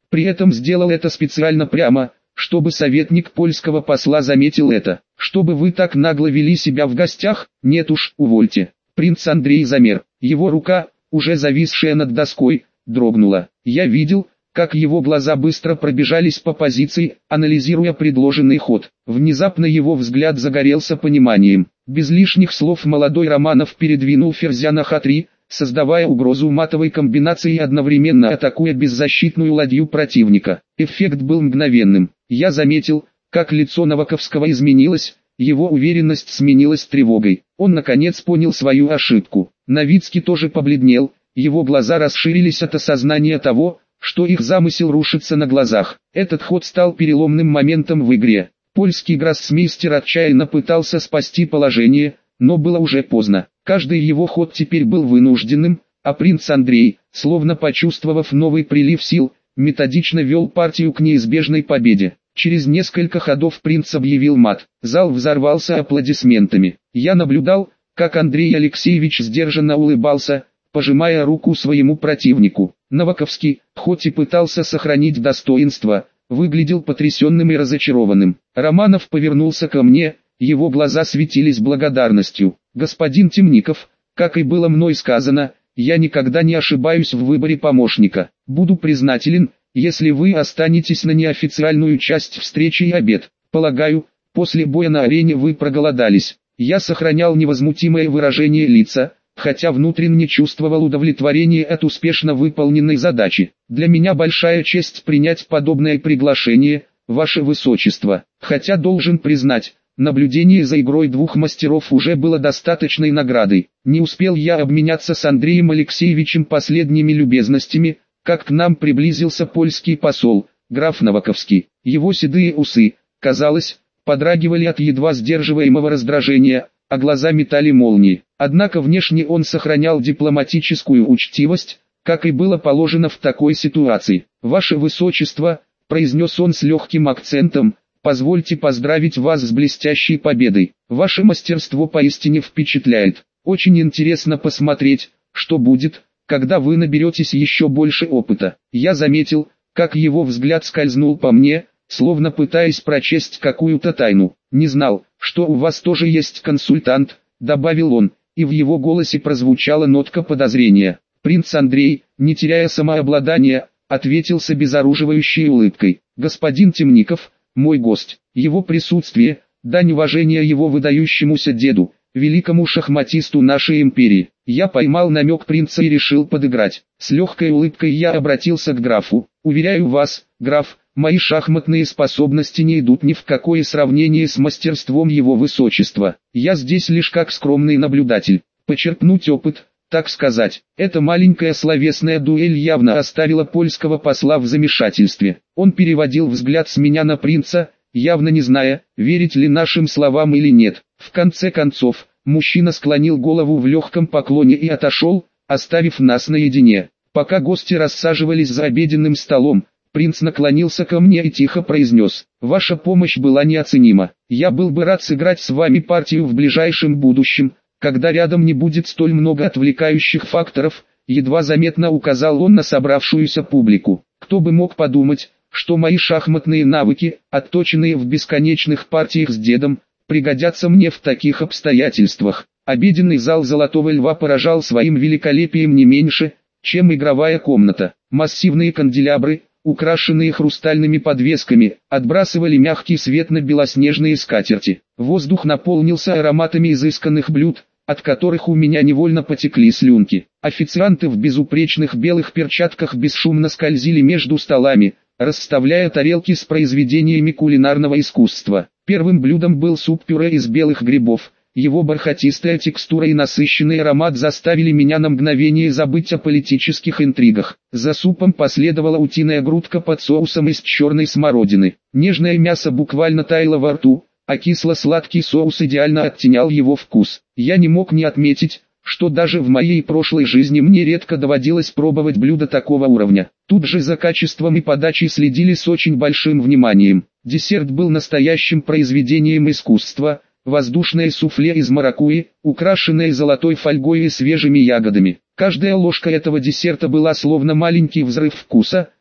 При этом сделал это специально прямо, чтобы советник польского посла заметил это. Чтобы вы так нагло вели себя в гостях? Нет уж, увольте. Принц Андрей замер. Его рука, уже зависшая над доской, дрогнула. Я видел, как его глаза быстро пробежались по позиции, анализируя предложенный ход. Внезапно его взгляд загорелся пониманием. Без лишних слов молодой Романов передвинул ферзя на ха три, создавая угрозу матовой комбинации и одновременно атакуя беззащитную ладью противника. Эффект был мгновенным. Я заметил, как лицо Новаковского изменилось, его уверенность сменилась тревогой. Он наконец понял свою ошибку. Новицкий тоже побледнел, его глаза расширились от осознания того, что их замысел рушится на глазах. Этот ход стал переломным моментом в игре. Польский гроссмейстер отчаянно пытался спасти положение, но было уже поздно. Каждый его ход теперь был вынужденным, а принц Андрей, словно почувствовав новый прилив сил, методично вел партию к неизбежной победе. Через несколько ходов принц объявил мат. Зал взорвался аплодисментами. Я наблюдал, как Андрей Алексеевич сдержанно улыбался, пожимая руку своему противнику. Новаковский, хоть и пытался сохранить достоинство, выглядел потрясенным и разочарованным. Романов повернулся ко мне, его глаза светились благодарностью. «Господин Темников, как и было мной сказано, я никогда не ошибаюсь в выборе помощника. Буду признателен, если вы останетесь на неофициальную часть встречи и обед. Полагаю, после боя на арене вы проголодались». Я сохранял невозмутимое выражение лица, хотя внутренне чувствовал удовлетворение от успешно выполненной задачи. «Для меня большая честь принять подобное приглашение, ваше высочество. Хотя должен признать, наблюдение за игрой двух мастеров уже было достаточной наградой. Не успел я обменяться с Андреем Алексеевичем последними любезностями, как к нам приблизился польский посол, граф Новаковский. Его седые усы, казалось, подрагивали от едва сдерживаемого раздражения, а глаза метали молнии. Однако внешне он сохранял дипломатическую учтивость, как и было положено в такой ситуации. «Ваше Высочество», — произнес он с легким акцентом, — «позвольте поздравить вас с блестящей победой. Ваше мастерство поистине впечатляет. Очень интересно посмотреть, что будет, когда вы наберетесь еще больше опыта». Я заметил, как его взгляд скользнул по мне, словно пытаясь прочесть какую-то тайну. «Не знал, что у вас тоже есть консультант», — добавил он, и в его голосе прозвучала нотка подозрения. Принц Андрей, не теряя самообладания, ответил с обезоруживающей улыбкой. «Господин Темников, мой гость, его присутствие, дань уважения его выдающемуся деду, великому шахматисту нашей империи». Я поймал намек принца и решил подыграть. С легкой улыбкой я обратился к графу. «Уверяю вас, граф, мои шахматные способности не идут ни в какое сравнение с мастерством его высочества. Я здесь лишь как скромный наблюдатель. Почерпнуть опыт, так сказать». Эта маленькая словесная дуэль явно оставила польского посла в замешательстве. Он переводил взгляд с меня на принца, явно не зная, верить ли нашим словам или нет. В конце концов, мужчина склонил голову в легком поклоне и отошел, оставив нас наедине. Пока гости рассаживались за обеденным столом, принц наклонился ко мне и тихо произнес: «Ваша помощь была неоценима. Я был бы рад сыграть с вами партию в ближайшем будущем, когда рядом не будет столь много отвлекающих факторов», едва заметно указал он на собравшуюся публику. «Кто бы мог подумать, что мои шахматные навыки, отточенные в бесконечных партиях с дедом, пригодятся мне в таких обстоятельствах». Обеденный зал Золотого Льва поражал своим великолепием не меньше, чем игровая комната. Массивные канделябры, украшенные хрустальными подвесками, отбрасывали мягкий свет на белоснежные скатерти. Воздух наполнился ароматами изысканных блюд, от которых у меня невольно потекли слюнки. Официанты в безупречных белых перчатках бесшумно скользили между столами, расставляя тарелки с произведениями кулинарного искусства. Первым блюдом был суп-пюре из белых грибов. Его бархатистая текстура и насыщенный аромат заставили меня на мгновение забыть о политических интригах. За супом последовала утиная грудка под соусом из черной смородины. Нежное мясо буквально таяло во рту, а кисло-сладкий соус идеально оттенял его вкус. Я не мог не отметить, что даже в моей прошлой жизни мне редко доводилось пробовать блюда такого уровня. Тут же за качеством и подачей следили с очень большим вниманием. Десерт был настоящим произведением искусства. Воздушное суфле из маракуйи, украшенное золотой фольгой и свежими ягодами. Каждая ложка этого десерта была словно маленький взрыв вкуса,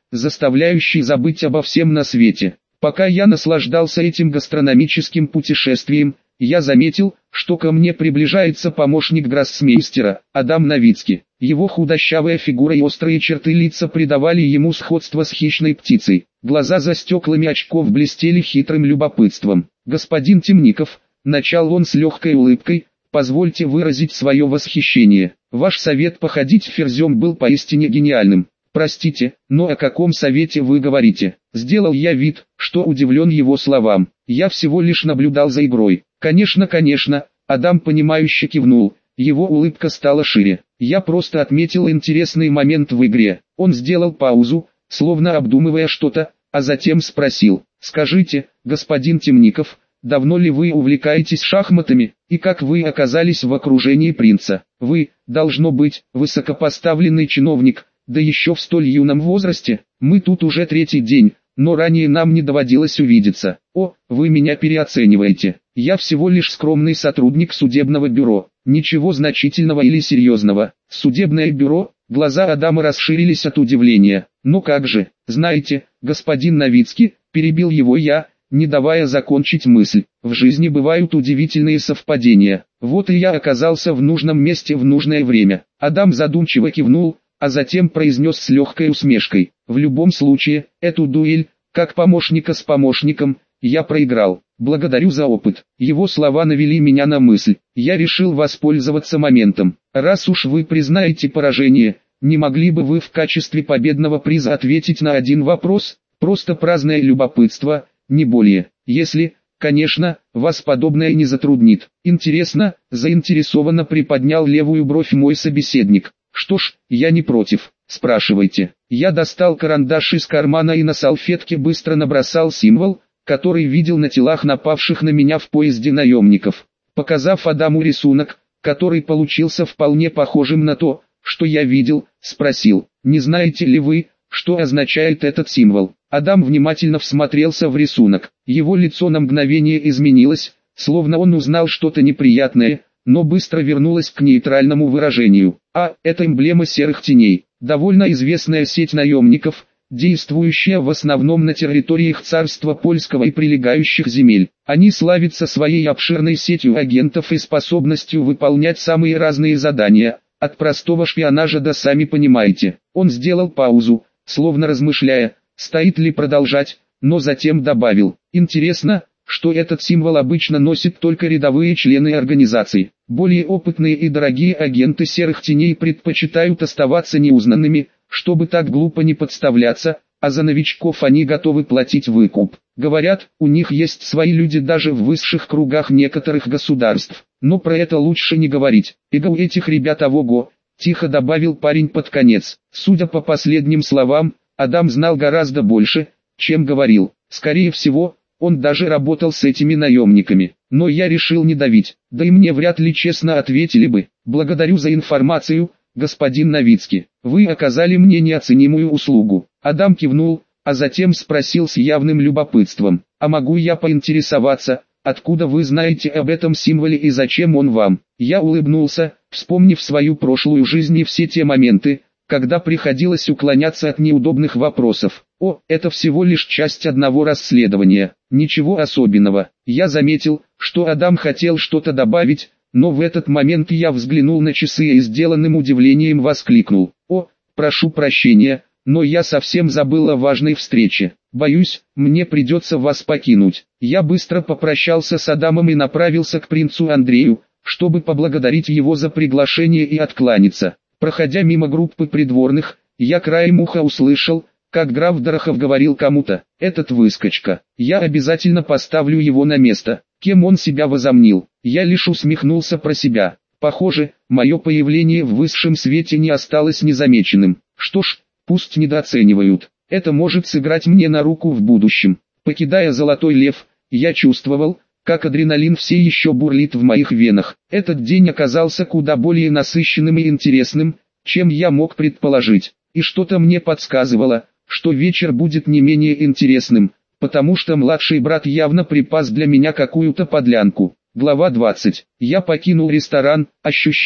заставляющий забыть обо всем на свете. Пока я наслаждался этим гастрономическим путешествием, я заметил, что ко мне приближается помощник гроссмейстера, Адам Новицкий. Его худощавая фигура и острые черты лица придавали ему сходство с хищной птицей. Глаза за стеклами очков блестели хитрым любопытством. «Господин Темников», — начал он с легкой улыбкой, — «позвольте выразить свое восхищение. Ваш совет походить ферзем был поистине гениальным. Простите, но о каком совете вы говорите?» Сделал я вид, что удивлен его словам. Я всего лишь наблюдал за игрой. «Конечно, конечно», — Адам понимающе кивнул. Его улыбка стала шире. «Я просто отметил интересный момент в игре». Он сделал паузу, словно обдумывая что-то, а затем спросил: «Скажите, господин Темников, давно ли вы увлекаетесь шахматами, и как вы оказались в окружении принца? Вы, должно быть, высокопоставленный чиновник, да еще в столь юном возрасте. Мы тут уже третий день, но ранее нам не доводилось увидеться». «О, вы меня переоцениваете. Я всего лишь скромный сотрудник судебного бюро. Ничего значительного или серьезного». «Судебное бюро?» Глаза Адама расширились от удивления. «Ну как же, знаете, господин Новицкий», — перебил его я, не давая закончить мысль. «В жизни бывают удивительные совпадения. Вот и я оказался в нужном месте в нужное время». Адам задумчиво кивнул, а затем произнес с легкой усмешкой: «В любом случае, эту дуэль, как помощника с помощником, я проиграл. Благодарю за опыт». Его слова навели меня на мысль. Я решил воспользоваться моментом. «Раз уж вы признаете поражение, не могли бы вы в качестве победного приза ответить на один вопрос? Просто праздное любопытство, не более. Если, конечно, вас подобное не затруднит». «Интересно», — заинтересованно приподнял левую бровь мой собеседник. «Что ж, я не против. Спрашивайте». Я достал карандаш из кармана и на салфетке быстро набросал символ, который видел на телах напавших на меня в поезде наемников. Показав Адаму рисунок, который получился вполне похожим на то, что я видел, спросил: «Не знаете ли вы, что означает этот символ?» Адам внимательно всмотрелся в рисунок. Его лицо на мгновение изменилось, словно он узнал что-то неприятное, но быстро вернулось к нейтральному выражению. «А, это эмблема серых теней. Довольно известная сеть наемников, действующая в основном на территориях царства польского и прилегающих земель. Они славятся своей обширной сетью агентов и способностью выполнять самые разные задания, от простого шпионажа до, сами понимаете». Он сделал паузу, словно размышляя, стоит ли продолжать, но затем добавил: «Интересно, что этот символ обычно носят только рядовые члены организации. Более опытные и дорогие агенты серых теней предпочитают оставаться неузнанными, чтобы так глупо не подставляться, а за новичков они готовы платить выкуп. Говорят, у них есть свои люди даже в высших кругах некоторых государств. Но про это лучше не говорить. Эго у этих ребят ого-го», — тихо добавил парень под конец. Судя по последним словам, Адам знал гораздо больше, чем говорил. Скорее всего, он даже работал с этими наемниками. Но я решил не давить, да и мне вряд ли честно ответили бы. «Благодарю за информацию, господин Новицкий. Вы оказали мне неоценимую услугу». Адам кивнул, а затем спросил с явным любопытством: «А могу я поинтересоваться, откуда вы знаете об этом символе и зачем он вам?» Я улыбнулся, вспомнив свою прошлую жизнь и все те моменты, когда приходилось уклоняться от неудобных вопросов. «О, это всего лишь часть одного расследования. Ничего особенного». Я заметил, что Адам хотел что-то добавить, но в этот момент я взглянул на часы и сделанным удивлением воскликнул: «О, прошу прощения, но я совсем забыл о важной встрече. Боюсь, мне придется вас покинуть». Я быстро попрощался с Адамом и направился к принцу Андрею, чтобы поблагодарить его за приглашение и откланяться. Проходя мимо группы придворных, я краем уха услышал, как граф Дорохов говорил кому-то: «Этот выскочка, я обязательно поставлю его на место». Кем он себя возомнил? Я лишь усмехнулся про себя. Похоже, мое появление в высшем свете не осталось незамеченным. Что ж, пусть недооценивают. Это может сыграть мне на руку в будущем. Покидая Золотой Лев, я чувствовал, как адреналин все еще бурлит в моих венах. Этот день оказался куда более насыщенным и интересным, чем я мог предположить. И что-то мне подсказывало, что вечер будет не менее интересным, потому что младший брат явно припас для меня какую-то подлянку. Глава двадцать. Я покинул ресторан, ощущая,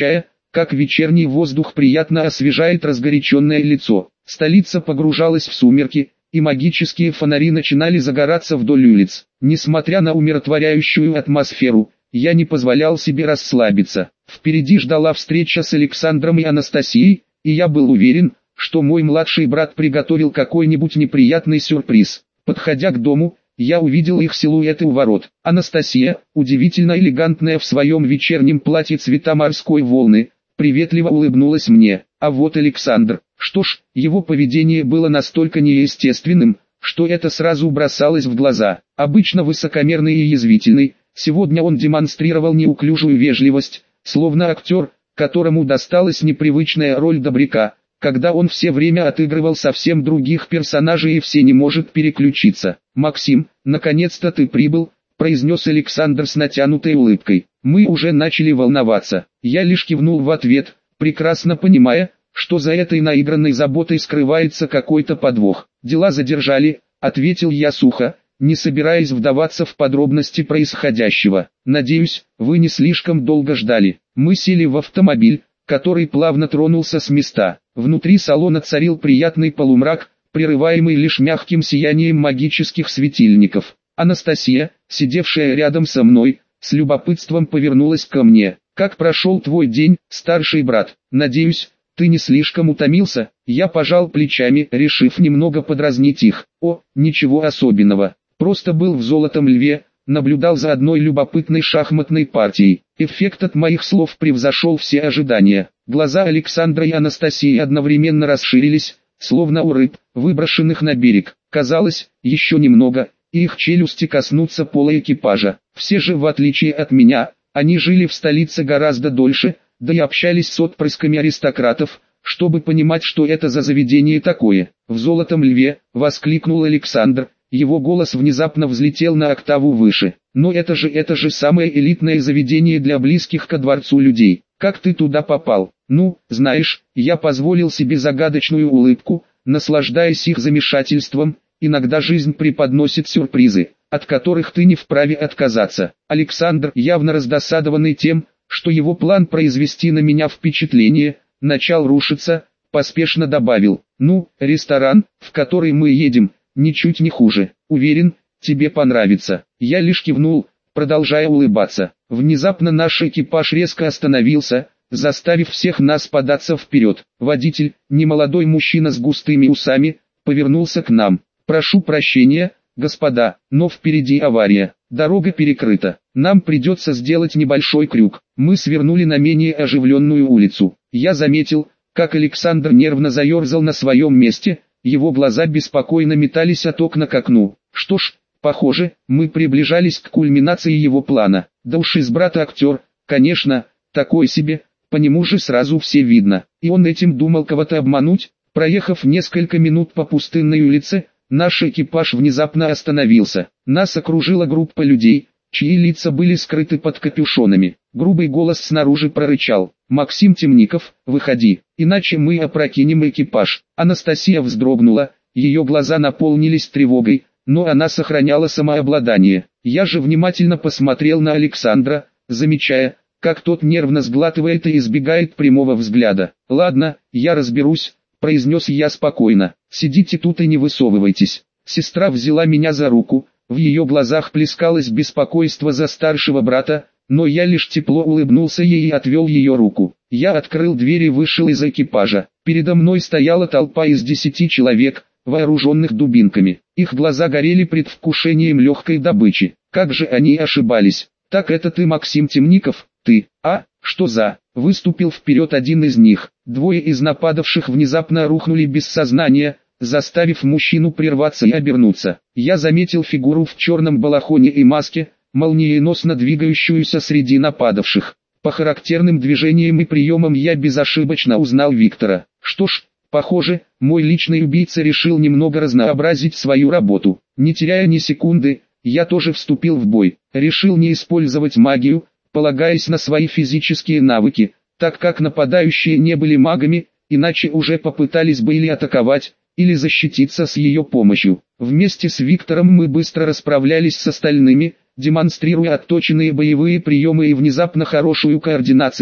как вечерний воздух приятно освежает разгоряченное лицо. Столица погружалась в сумерки, и магические фонари начинали загораться вдоль улиц. Несмотря на умиротворяющую атмосферу, я не позволял себе расслабиться. Впереди ждала встреча с Александром и Анастасией, и я был уверен, что мой младший брат приготовил какой-нибудь неприятный сюрприз. Подходя к дому, я увидел их силуэты у ворот. Анастасия, удивительно элегантная в своем вечернем платье цвета морской волны, приветливо улыбнулась мне. А вот Александр, что ж, его поведение было настолько неестественным, что это сразу бросалось в глаза. Обычно высокомерный и язвительный, сегодня он демонстрировал неуклюжую вежливость, словно актер, которому досталась непривычная роль добряка, когда он все время отыгрывал совсем других персонажей и все не может переключиться. «Максим, наконец-то ты прибыл», — произнес Александр с натянутой улыбкой. Мы уже начали волноваться. Я лишь кивнул в ответ, прекрасно понимая, что за этой наигранной заботой скрывается какой-то подвох. «Дела задержали», — ответил я сухо, не собираясь вдаваться в подробности происходящего. «Надеюсь, вы не слишком долго ждали». Мы сели в автомобиль, который плавно тронулся с места. Внутри салона царил приятный полумрак, прерываемый лишь мягким сиянием магических светильников. Анастасия, сидевшая рядом со мной, с любопытством повернулась ко мне. «Как прошел твой день, старший брат? Надеюсь, ты не слишком утомился?» Я пожал плечами, решив немного подразнить их. «О, ничего особенного. Просто был в Золотом Льве, наблюдал за одной любопытной шахматной партией». Эффект от моих слов превзошел все ожидания. Глаза Александра и Анастасии одновременно расширились, словно у рыб, выброшенных на берег. Казалось, еще немного, и их челюсти коснутся пола экипажа. Все же, в отличие от меня, они жили в столице гораздо дольше, да и общались с отпрысками аристократов, чтобы понимать, что это за заведение такое. «В Золотом Льве», — воскликнул Александр, его голос внезапно взлетел на октаву выше. «Но это же, это же самое элитное заведение для близких ко дворцу людей. Как ты туда попал?» «Ну, знаешь, я позволил себе загадочную улыбку, наслаждаясь их замешательством. Иногда жизнь преподносит сюрпризы, от которых ты не вправе отказаться». Александр, явно раздосадованный тем, что его план произвести на меня впечатление, начал рушиться, поспешно добавил: «Ну, ресторан, в который мы едем, ничуть не хуже. Уверен, тебе понравится». Я лишь кивнул, продолжая улыбаться. Внезапно наш экипаж резко остановился, заставив всех нас податься вперед. Водитель, немолодой мужчина с густыми усами, повернулся к нам. «Прошу прощения, господа, но впереди авария. Дорога перекрыта. Нам придется сделать небольшой крюк». Мы свернули на менее оживленную улицу. Я заметил, как Александр нервно заерзал на своем месте, его глаза беспокойно метались от окна к окну. Что ж, похоже, мы приближались к кульминации его плана. Да уж из брата актер, конечно, такой себе, по нему же сразу все видно. И он этим думал кого-то обмануть. Проехав несколько минут по пустынной улице, наш экипаж внезапно остановился. Нас окружила группа людей, чьи лица были скрыты под капюшонами. Грубый голос снаружи прорычал: «Максим Темников, выходи, иначе мы опрокинем экипаж». Анастасия вздрогнула, ее глаза наполнились тревогой, но она сохраняла самообладание. Я же внимательно посмотрел на Александра, замечая, как тот нервно сглатывает и избегает прямого взгляда. «Ладно, я разберусь», — произнес я спокойно. «Сидите тут и не высовывайтесь». Сестра взяла меня за руку, в ее глазах плескалось беспокойство за старшего брата, но я лишь тепло улыбнулся ей и отвел ее руку. Я открыл дверь и вышел из экипажа. Передо мной стояла толпа из десяти человек, вооруженных дубинками. Их глаза горели предвкушением легкой добычи. Как же они ошибались. «Так это ты, Максим Темников, ты, а? Что за?» Выступил вперед один из них. Двое из нападавших внезапно рухнули без сознания, заставив мужчину прерваться и обернуться. Я заметил фигуру в черном балахоне и маске, молниеносно двигающуюся среди нападавших. По характерным движениям и приемам я безошибочно узнал Виктора. Что ж, похоже, мой личный убийца решил немного разнообразить свою работу. Не теряя ни секунды, я тоже вступил в бой. Решил не использовать магию, полагаясь на свои физические навыки, так как нападающие не были магами, иначе уже попытались бы или атаковать, или защититься с ее помощью. Вместе с Виктором мы быстро расправлялись с остальными, демонстрируя отточенные боевые приемы и внезапно хорошую координацию,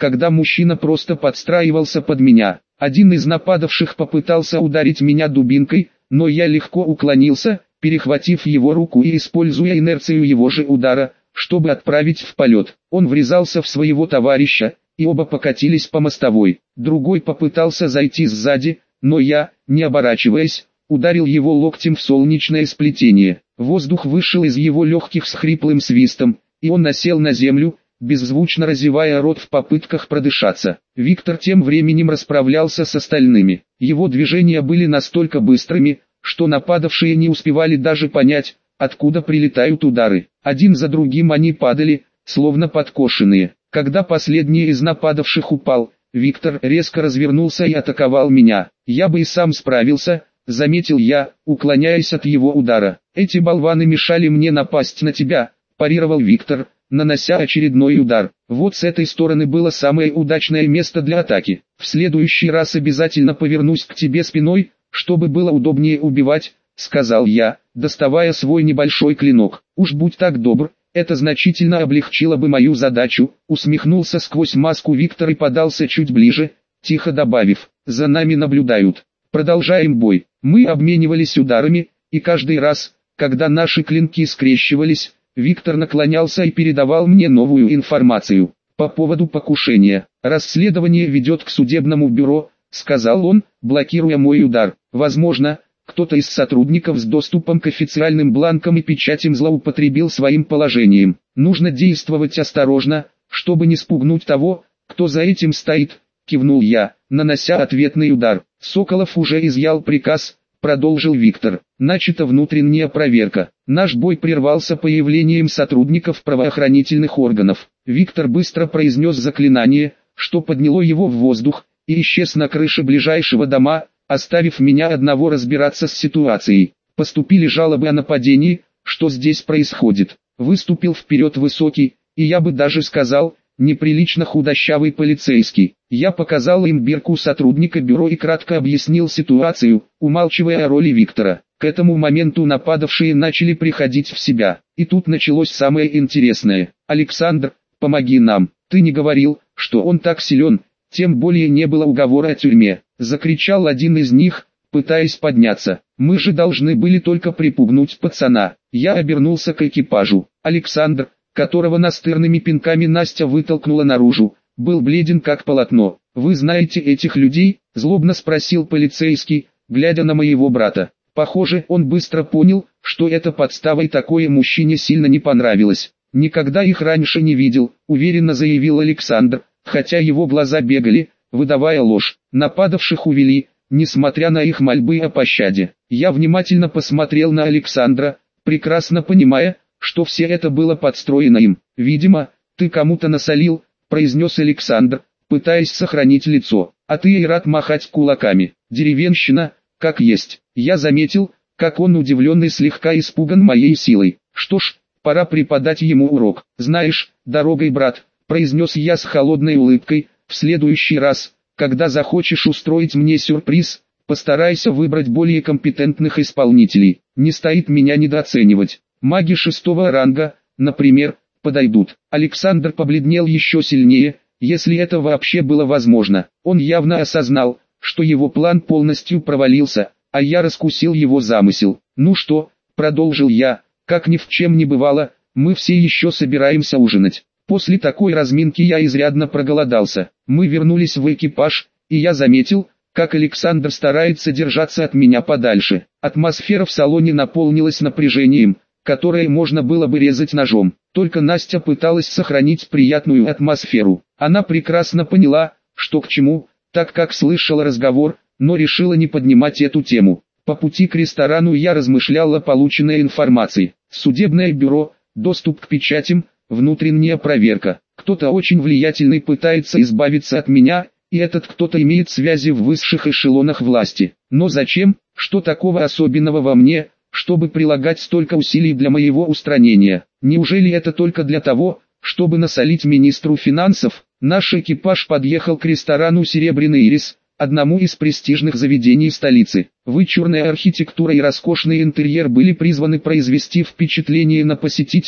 когда мужчина просто подстраивался под меня. Один из нападавших попытался ударить меня дубинкой, но я легко уклонился, перехватив его руку и используя инерцию его же удара, чтобы отправить в полет. Он врезался в своего товарища, и оба покатились по мостовой. Другой попытался зайти сзади, но я, не оборачиваясь, ударил его локтем в солнечное сплетение. Воздух вышел из его легких с хриплым свистом, и он насел на землю, беззвучно разевая рот в попытках продышаться. Виктор тем временем расправлялся с остальными. Его движения были настолько быстрыми, что нападавшие не успевали даже понять, откуда прилетают удары. Один за другим они падали, словно подкошенные. Когда последний из нападавших упал, Виктор резко развернулся и атаковал меня. Я бы и сам справился, заметил я, уклоняясь от его удара. Эти болваны мешали мне напасть на тебя, парировал Виктор, нанося очередной удар. Вот с этой стороны было самое удачное место для атаки. В следующий раз обязательно повернусь к тебе спиной, чтобы было удобнее убивать, сказал я, доставая свой небольшой клинок. Уж будь так добр, это значительно облегчило бы мою задачу. Усмехнулся сквозь маску Виктор и подался чуть ближе, тихо добавив: за нами наблюдают. Продолжаем бой. Мы обменивались ударами, и каждый раз, когда наши клинки скрещивались, Виктор наклонялся и передавал мне новую информацию. По поводу покушения. Расследование ведет к судебному бюро, сказал он, блокируя мой удар. Возможно, кто-то из сотрудников с доступом к официальным бланкам и печатям злоупотребил своим положением. Нужно действовать осторожно, чтобы не спугнуть того, кто за этим стоит, кивнул я, нанося ответный удар. Соколов уже изъял приказ, продолжил Виктор. Начата внутренняя проверка. Наш бой прервался появлением сотрудников правоохранительных органов. Виктор быстро произнес заклинание, что подняло его в воздух, и исчез на крыше ближайшего дома, оставив меня одного разбираться с ситуацией. Поступили жалобы о нападении, что здесь происходит. Выступил вперед высокий, и я бы даже сказал, неприлично худощавый полицейский. Я показал им бирку сотрудника бюро и кратко объяснил ситуацию, умалчивая о роли Виктора. К этому моменту нападавшие начали приходить в себя. И тут началось самое интересное. «Александр, помоги нам. Ты не говорил, что он так силен, тем более не было уговора о тюрьме», — закричал один из них, пытаясь подняться. «Мы же должны были только припугнуть пацана». Я обернулся к экипажу. Александр, которого настырными пинками Настя вытолкнула наружу, был бледен как полотно. «Вы знаете этих людей?» — злобно спросил полицейский, глядя на моего брата. Похоже, он быстро понял, что эта подстава и такое мужчине сильно не понравилось. «Никогда их раньше не видел», — уверенно заявил Александр, хотя его глаза бегали, выдавая ложь. Нападавших увели, несмотря на их мольбы о пощаде. Я внимательно посмотрел на Александра, прекрасно понимая, что все это было подстроено им. «Видимо, ты кому-то насолил», — произнес Александр, пытаясь сохранить лицо. «А ты и рад махать кулаками. Деревенщина, как есть». Я заметил, как он удивлен и слегка испуган моей силой. Что ж, пора преподать ему урок. «Знаешь, дорогой, брат», — произнес я с холодной улыбкой, «в следующий раз, когда захочешь устроить мне сюрприз, постарайся выбрать более компетентных исполнителей. Не стоит меня недооценивать. Маги шестого ранга, например, подойдут». Александр побледнел еще сильнее, если это вообще было возможно. Он явно осознал, что его план полностью провалился, а я раскусил его замысел. «Ну что», — продолжил я, — «как ни в чем не бывало, мы все еще собираемся ужинать». После такой разминки я изрядно проголодался. Мы вернулись в экипаж, и я заметил, как Александр старается держаться от меня подальше. Атмосфера в салоне наполнилась напряжением, которое можно было бы резать ножом. Только Настя пыталась сохранить приятную атмосферу. Она прекрасно поняла, что к чему, так как слышала разговор, но решила не поднимать эту тему. По пути к ресторану я размышлял о полученной информации. Судебное бюро, доступ к печатям, внутренняя проверка. Кто-то очень влиятельный пытается избавиться от меня, и этот кто-то имеет связи в высших эшелонах власти. Но зачем? Что такого особенного во мне, чтобы прилагать столько усилий для моего устранения? Неужели это только для того, чтобы насолить министру финансов? Наш экипаж подъехал к ресторану «Серебряный ирис», одному из престижных заведений столицы. Вычурная архитектура и роскошный интерьер были призваны произвести впечатление на посетителей,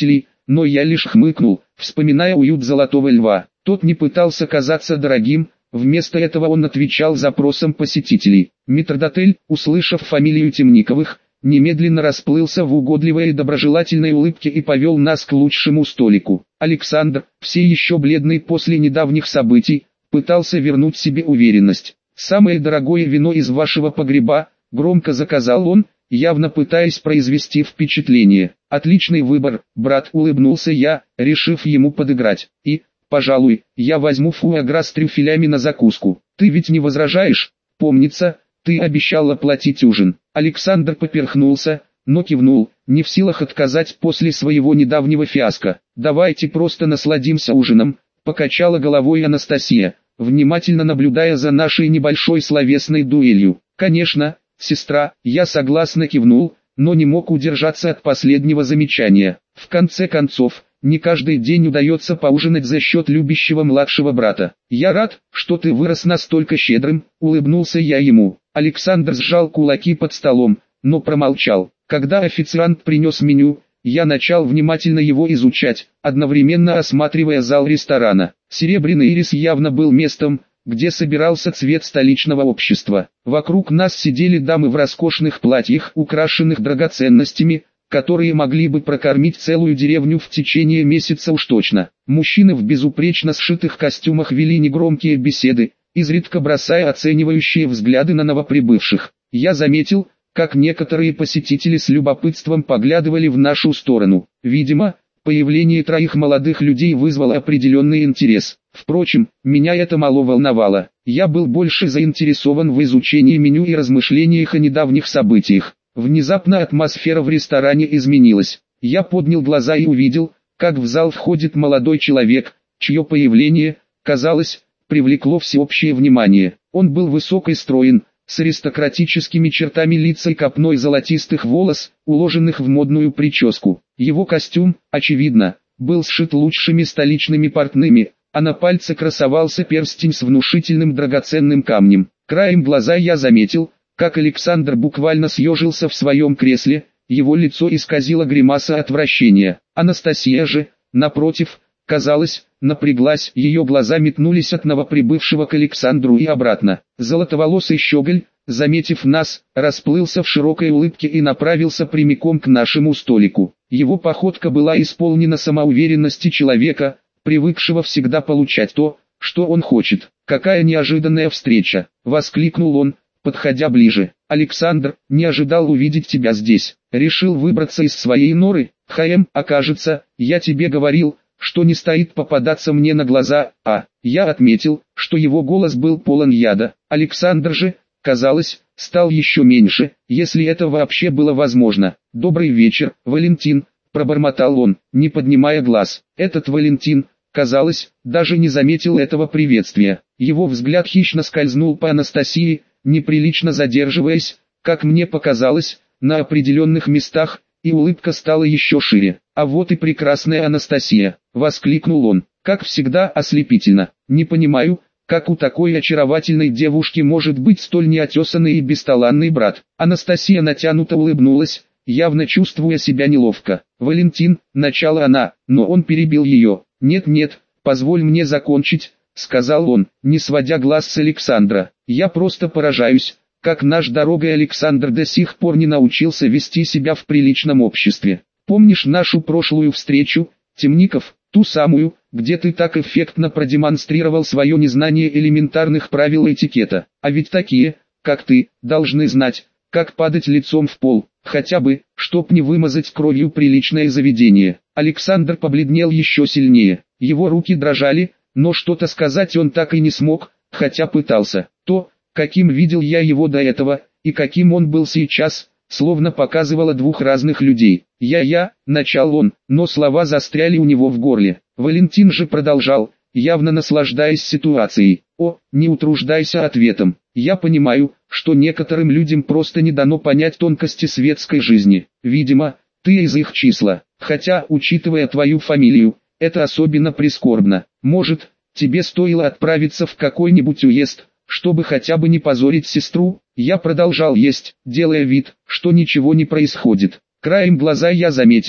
но я лишь хмыкнул, вспоминая уют Золотого Льва. Тот не пытался казаться дорогим, вместо этого он отвечал запросам посетителей. Метрдотель, услышав фамилию Темниковых, немедленно расплылся в угодливой и доброжелательной улыбке и повел нас к лучшему столику. Александр, все еще бледный после недавних событий, пытался вернуть себе уверенность. «Самое дорогое вино из вашего погреба», — громко заказал он, явно пытаясь произвести впечатление. «Отличный выбор, брат», — улыбнулся я, решив ему подыграть. «И, пожалуй, я возьму фуагра с трюфелями на закуску. Ты ведь не возражаешь? Помнится, ты обещал оплатить ужин». Александр поперхнулся, но кивнул, не в силах отказать после своего недавнего фиаско. «Давайте просто насладимся ужином», — покачала головой Анастасия, внимательно наблюдая за нашей небольшой словесной дуэлью. «Конечно, сестра», я согласно кивнул, но не мог удержаться от последнего замечания. В конце концов, не каждый день удается поужинать за счет любящего младшего брата. «Я рад, что ты вырос настолько щедрым», — улыбнулся я ему. Александр сжал кулаки под столом, но промолчал. Когда официант принес меню, я начал внимательно его изучать, одновременно осматривая зал ресторана. Серебряный ирис явно был местом, где собирался цвет столичного общества. Вокруг нас сидели дамы в роскошных платьях, украшенных драгоценностями, которые могли бы прокормить целую деревню в течение месяца уж точно. Мужчины в безупречно сшитых костюмах вели негромкие беседы, изредка бросая оценивающие взгляды на новоприбывших. Я заметил, как некоторые посетители с любопытством поглядывали в нашу сторону. Видимо, появление троих молодых людей вызвало определенный интерес. Впрочем, меня это мало волновало. Я был больше заинтересован в изучении меню и размышлениях о недавних событиях. Внезапно атмосфера в ресторане изменилась. Я поднял глаза и увидел, как в зал входит молодой человек, чье появление, казалось, привлекло всеобщее внимание. Он был высок и строен, с аристократическими чертами лица и копной золотистых волос, уложенных в модную прическу. Его костюм, очевидно, был сшит лучшими столичными портными, а на пальце красовался перстень с внушительным драгоценным камнем. Краем глаза я заметил, как Александр буквально съежился в своем кресле, его лицо исказило гримаса отвращения. Анастасия же, напротив, казалось, напряглась, ее глаза метнулись от новоприбывшего к Александру и обратно. Золотоволосый щеголь, заметив нас, расплылся в широкой улыбке и направился прямиком к нашему столику. Его походка была исполнена самоуверенности человека, привыкшего всегда получать то, что он хочет. «Какая неожиданная встреча!» — воскликнул он, подходя ближе. «Александр, не ожидал увидеть тебя здесь. Решил выбраться из своей норы? Хаем, окажется, я тебе говорил, что не стоит попадаться мне на глаза, а...» Я отметил, что его голос был полон яда. Александр же, казалось, стал еще меньше, если это вообще было возможно. «Добрый вечер, Валентин», — пробормотал он, не поднимая глаз. Этот Валентин, казалось, даже не заметил этого приветствия. Его взгляд хищно скользнул по Анастасии, неприлично задерживаясь, как мне показалось, на определенных местах, и улыбка стала еще шире. «А вот и прекрасная Анастасия», — воскликнул он, — «как всегда ослепительно. Не понимаю, как у такой очаровательной девушки может быть столь неотесанный и бесталанный брат». Анастасия натянуто улыбнулась, явно чувствуя себя неловко. «Валентин», — начала она, но он перебил ее. «Нет-нет, позволь мне закончить», — сказал он, не сводя глаз с Александра. «Я просто поражаюсь, как наш дорогой Александр до сих пор не научился вести себя в приличном обществе. Помнишь нашу прошлую встречу, Темников, ту самую, где ты так эффектно продемонстрировал свое незнание элементарных правил этикета? А ведь такие, как ты, должны знать, как падать лицом в пол, хотя бы, чтоб не вымазать кровью приличное заведение». Александр побледнел еще сильнее, его руки дрожали, но что-то сказать он так и не смог, хотя пытался. То, каким видел я его до этого, и каким он был сейчас, словно показывало двух разных людей. «Я-я», — начал он, но слова застряли у него в горле. Валентин же продолжал, явно наслаждаясь ситуацией. «О, не утруждайся ответом. Я понимаю, что некоторым людям просто не дано понять тонкости светской жизни. Видимо, ты из их числа, хотя, учитывая твою фамилию, это особенно прискорбно. Может, тебе стоило отправиться в какой-нибудь уезд, чтобы хотя бы не позорить сестру?» Я продолжал есть, делая вид, что ничего не происходит. Краем глаза я заметил,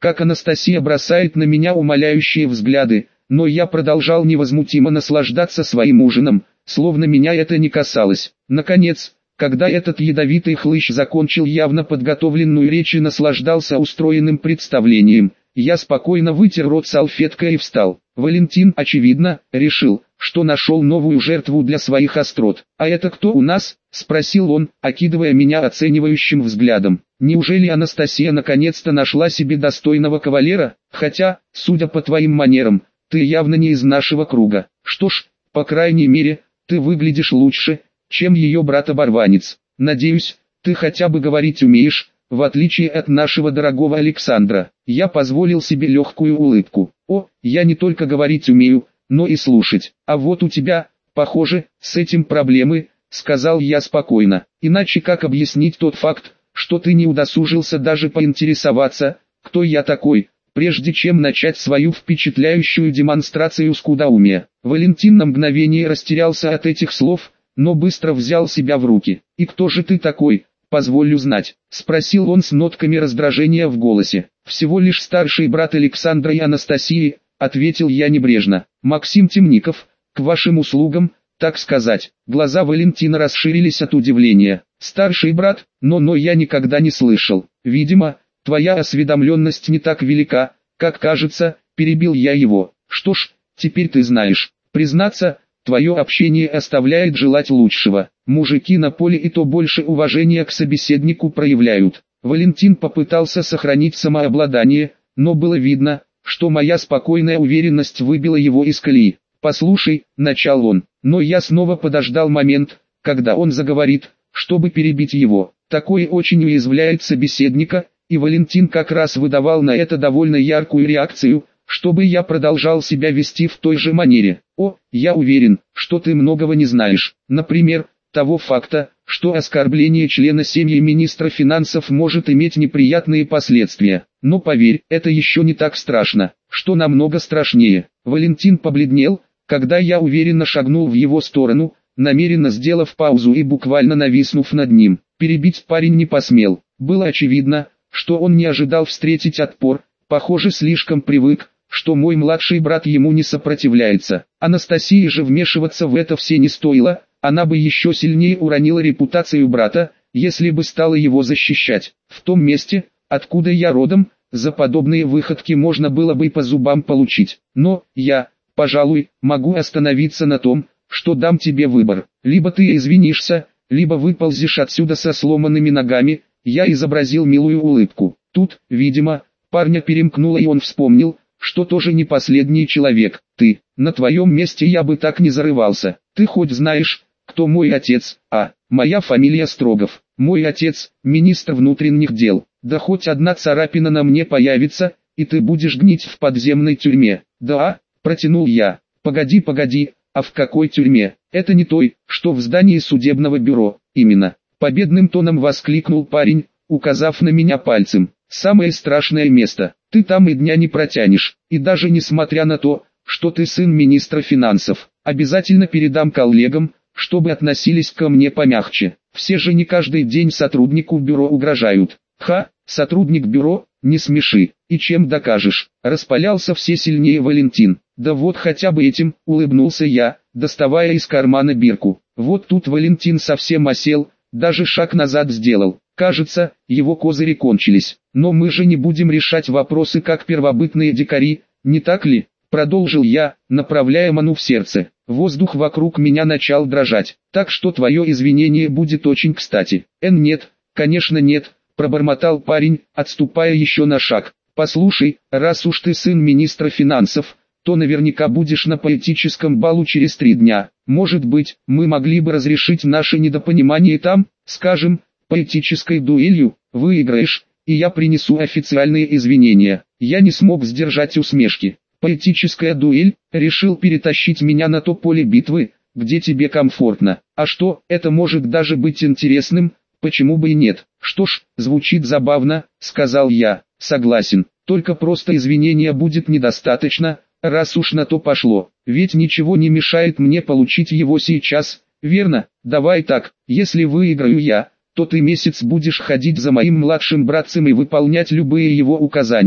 как Анастасия бросает на меня умоляющие взгляды, но я продолжал невозмутимо наслаждаться своим ужином, словно меня это не касалось. Наконец, когда этот ядовитый хлыщ закончил явно подготовленную речь и наслаждался устроенным представлением, я спокойно вытер рот салфеткой и встал. Валентин, очевидно, решил, что нашел новую жертву для своих острот. «А это кто у нас?» – спросил он, окидывая меня оценивающим взглядом. «Неужели Анастасия наконец-то нашла себе достойного кавалера? Хотя, судя по твоим манерам, ты явно не из нашего круга. Что ж, по крайней мере, ты выглядишь лучше, чем ее брат-оборванец. Надеюсь, ты хотя бы говорить умеешь, в отличие от нашего дорогого Александра». Я позволил себе легкую улыбку. «О, я не только говорить умею, но и слушать. А вот у тебя, похоже, с этим проблемы», — сказал я спокойно. «Иначе как объяснить тот факт, что ты не удосужился даже поинтересоваться, кто я такой, прежде чем начать свою впечатляющую демонстрацию скудоумия?» Валентин на мгновение растерялся от этих слов, но быстро взял себя в руки. «И кто же ты такой, позволь узнать?» — спросил он с нотками раздражения в голосе. «Всего лишь старший брат Александра и Анастасии», — ответил я небрежно. «Максим Темников, к вашим услугам, так сказать». Глаза Валентина расширились от удивления. «Старший брат? Но-но, я никогда не слышал. Видимо, твоя осведомленность не так велика, как кажется», — перебил я его. «Что ж, теперь ты знаешь. Признаться, твое общение оставляет желать лучшего. Мужики на поле и то больше уважения к собеседнику проявляют». Валентин попытался сохранить самообладание, но было видно, что моя спокойная уверенность выбила его из колеи. «Послушай», — начал он, но я снова подождал момент, когда он заговорит, чтобы перебить его. Такое очень уязвляет собеседника, и Валентин как раз выдавал на это довольно яркую реакцию, чтобы я продолжал себя вести в той же манере. «О, я уверен, что ты многого не знаешь. Например, того факта, что оскорбление члена семьи министра финансов может иметь неприятные последствия. Но поверь, это еще не так страшно, что намного страшнее». Валентин побледнел, когда я уверенно шагнул в его сторону, намеренно сделав паузу и буквально нависнув над ним. Перебить парень не посмел. Было очевидно, что он не ожидал встретить отпор, похоже, слишком привык, что мой младший брат ему не сопротивляется. Анастасии же вмешиваться в это все не стоило, она бы еще сильнее уронила репутацию брата, если бы стала его защищать. В том месте, откуда я родом, за подобные выходки можно было бы и по зубам получить. Но, я, пожалуй, могу остановиться на том, что дам тебе выбор. Либо ты извинишься, либо выползешь отсюда со сломанными ногами. Я изобразил милую улыбку. Тут, видимо, парня перемкнуло, и он вспомнил, что тоже не последний человек. «Ты, на твоем месте я бы так не зарывался. Ты хоть знаешь, кто мой отец?» «А, моя фамилия Строгов. Мой отец, министр внутренних дел. Да хоть одна царапина на мне появится, и ты будешь гнить в подземной тюрьме». «Да?» – протянул я. «Погоди, погоди, а в какой тюрьме?» «Это не той, что в здании судебного бюро». «Именно», – победным тоном воскликнул парень, указав на меня пальцем. «Самое страшное место. Ты там и дня не протянешь. И даже несмотря на то, что ты сын министра финансов, обязательно передам коллегам, чтобы относились ко мне помягче. Все же не каждый день сотруднику бюро угрожают». «Ха, сотрудник бюро, не смеши. И чем докажешь?» – распалялся все сильнее Валентин. «Да вот хотя бы этим», – улыбнулся я, доставая из кармана бирку. Вот тут Валентин совсем осел, даже шаг назад сделал. Кажется, его козыри кончились. «Но мы же не будем решать вопросы как первобытные дикари, не так ли?» – продолжил я, направляя ману в сердце. Воздух вокруг меня начал дрожать, так что твое извинение будет очень кстати. «Эн нет, конечно нет», – пробормотал парень, отступая еще на шаг. «Послушай, раз уж ты сын министра финансов, то наверняка будешь на поэтическом балу через три дня. Может быть, мы могли бы разрешить наше недопонимание там, скажем, поэтической дуэлью. Выиграешь, и я принесу официальные извинения». Я не смог сдержать усмешки. «Поэтическая дуэль?» – решил перетащить меня на то поле битвы, где тебе комфортно. «А что, это может даже быть интересным, почему бы и нет?» «Что ж, звучит забавно», – сказал я. «Согласен, только просто извинения будет недостаточно, раз уж на то пошло. Ведь ничего не мешает мне получить его сейчас, верно? Давай так, если выиграю я, то ты месяц будешь ходить за моим младшим братцем и выполнять любые его указания.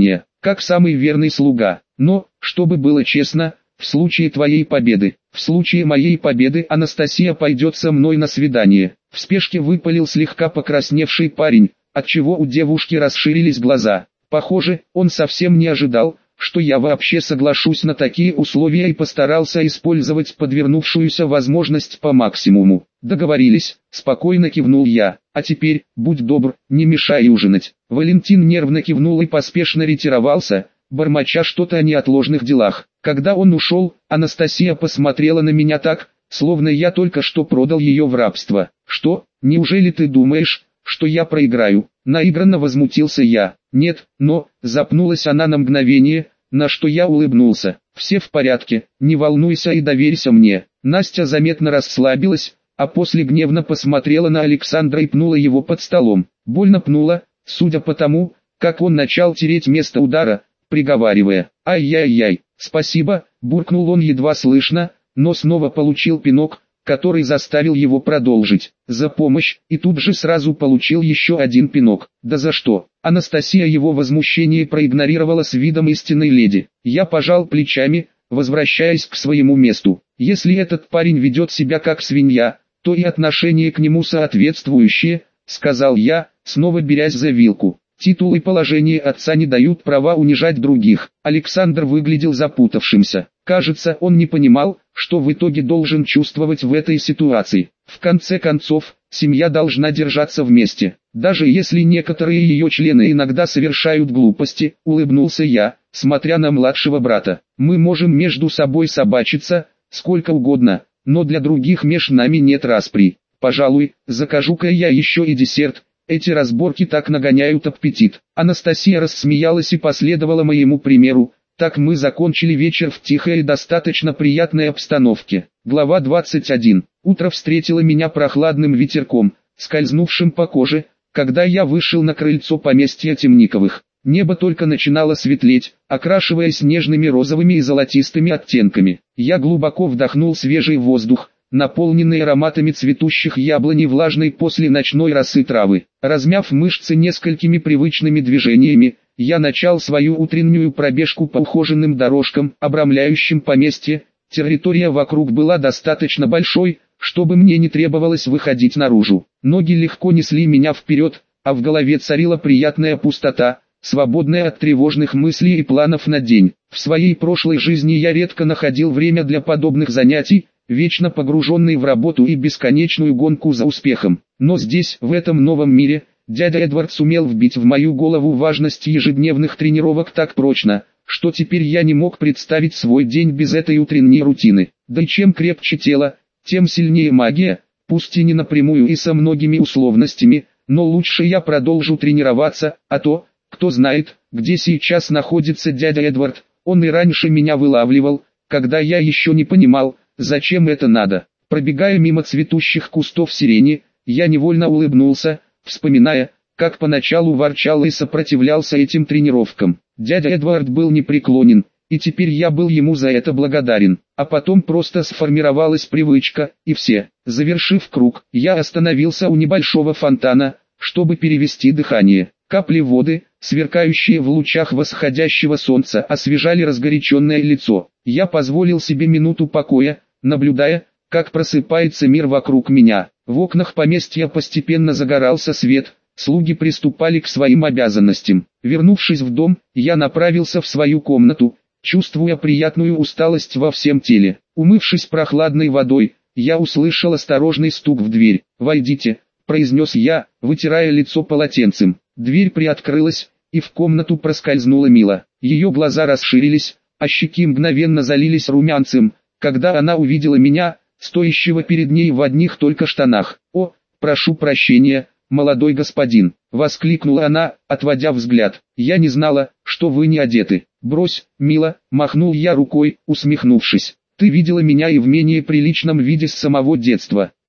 как самый верный слуга. Но, чтобы было честно, в случае твоей победы, в случае моей победы Анастасия пойдет со мной на свидание. В спешке выпалил слегка покрасневший парень, отчего у девушки расширились глаза. Похоже, он совсем не ожидал, что я вообще соглашусь на такие условия, и постарался использовать подвернувшуюся возможность по максимуму. Договорились, спокойно кивнул я. А теперь, будь добр, не мешай ужинать. Валентин нервно кивнул и поспешно ретировался, бормоча что-то о неотложных делах. Когда он ушел, Анастасия посмотрела на меня так, словно я только что продал ее в рабство. «Что, неужели ты думаешь, что я проиграю?» Наигранно возмутился я. «Нет, но...» Запнулась она на мгновение, на что я улыбнулся. «Все в порядке, не волнуйся и доверься мне». Настя заметно расслабилась, а после гневно посмотрела на Александра и пнула его под столом. Больно пнула, судя по тому, как он начал тереть место удара, приговаривая: «Ай-яй-яй, спасибо», буркнул он едва слышно, но снова получил пинок, который заставил его продолжить: «За помощь», и тут же сразу получил еще один пинок. «Да за что?» Анастасия его возмущение проигнорировала с видом истинной леди. Я пожал плечами, возвращаясь к своему месту. Если этот парень ведет себя как свинья, то и отношение к нему соответствующее, сказал я, снова берясь за вилку. Титул и положение отца не дают права унижать других. Александр выглядел запутавшимся. Кажется, он не понимал, что в итоге должен чувствовать в этой ситуации. В конце концов, семья должна держаться вместе, даже если некоторые ее члены иногда совершают глупости, улыбнулся я, смотря на младшего брата. Мы можем между собой собачиться, сколько угодно, но для других меж нами нет распри. Пожалуй, закажу-ка я еще и десерт. Эти разборки так нагоняют аппетит. Анастасия рассмеялась и последовала моему примеру. Так мы закончили вечер в тихой и достаточно приятной обстановке. Глава двадцать один. Утро встретило меня прохладным ветерком, скользнувшим по коже, когда я вышел на крыльцо поместья Темниковых. Небо только начинало светлеть, окрашиваясь нежными розовыми и золотистыми оттенками. Я глубоко вдохнул свежий воздух, наполненный ароматами цветущих яблоней, влажной после ночной росы травы. Размяв мышцы несколькими привычными движениями, я начал свою утреннюю пробежку по ухоженным дорожкам, обрамляющим поместье. Территория вокруг была достаточно большой, чтобы мне не требовалось выходить наружу. Ноги легко несли меня вперед, а в голове царила приятная пустота, свободная от тревожных мыслей и планов на день. В своей прошлой жизни я редко находил время для подобных занятий, вечно погруженный в работу и бесконечную гонку за успехом. Но здесь, в этом новом мире, дядя Эдвард сумел вбить в мою голову важность ежедневных тренировок так прочно, что теперь я не мог представить свой день без этой утренней рутины. Да и чем крепче тело, тем сильнее магия, пусть и не напрямую и со многими условностями, но лучше я продолжу тренироваться, а то, кто знает, где сейчас находится дядя Эдвард. Он и раньше меня вылавливал, когда я еще не понимал, зачем это надо. Пробегая мимо цветущих кустов сирени, я невольно улыбнулся, вспоминая, как поначалу ворчал и сопротивлялся этим тренировкам. Дядя Эдвард был непреклонен, и теперь я был ему за это благодарен. А потом просто сформировалась привычка, и все. Завершив круг, я остановился у небольшого фонтана, чтобы перевести дыхание. Капли воды, сверкающие в лучах восходящего солнца, освежали разгоряченное лицо. Я позволил себе минуту покоя, наблюдая, как просыпается мир вокруг меня. В окнах поместья постепенно загорался свет, слуги приступали к своим обязанностям. Вернувшись в дом, я направился в свою комнату, чувствуя приятную усталость во всем теле. Умывшись прохладной водой, я услышал осторожный стук в дверь. «Войдите», — произнес я, вытирая лицо полотенцем. Дверь приоткрылась, и в комнату проскользнула Мила. Ее глаза расширились, а щеки мгновенно залились румянцем, когда она увидела меня, стоящего перед ней в одних только штанах. «О, прошу прощения, молодой господин», — воскликнула она, отводя взгляд. «Я не знала, что вы не одеты». «Брось, Мила», — махнул я рукой, усмехнувшись. «Ты видела меня и в менее приличном виде с самого детства.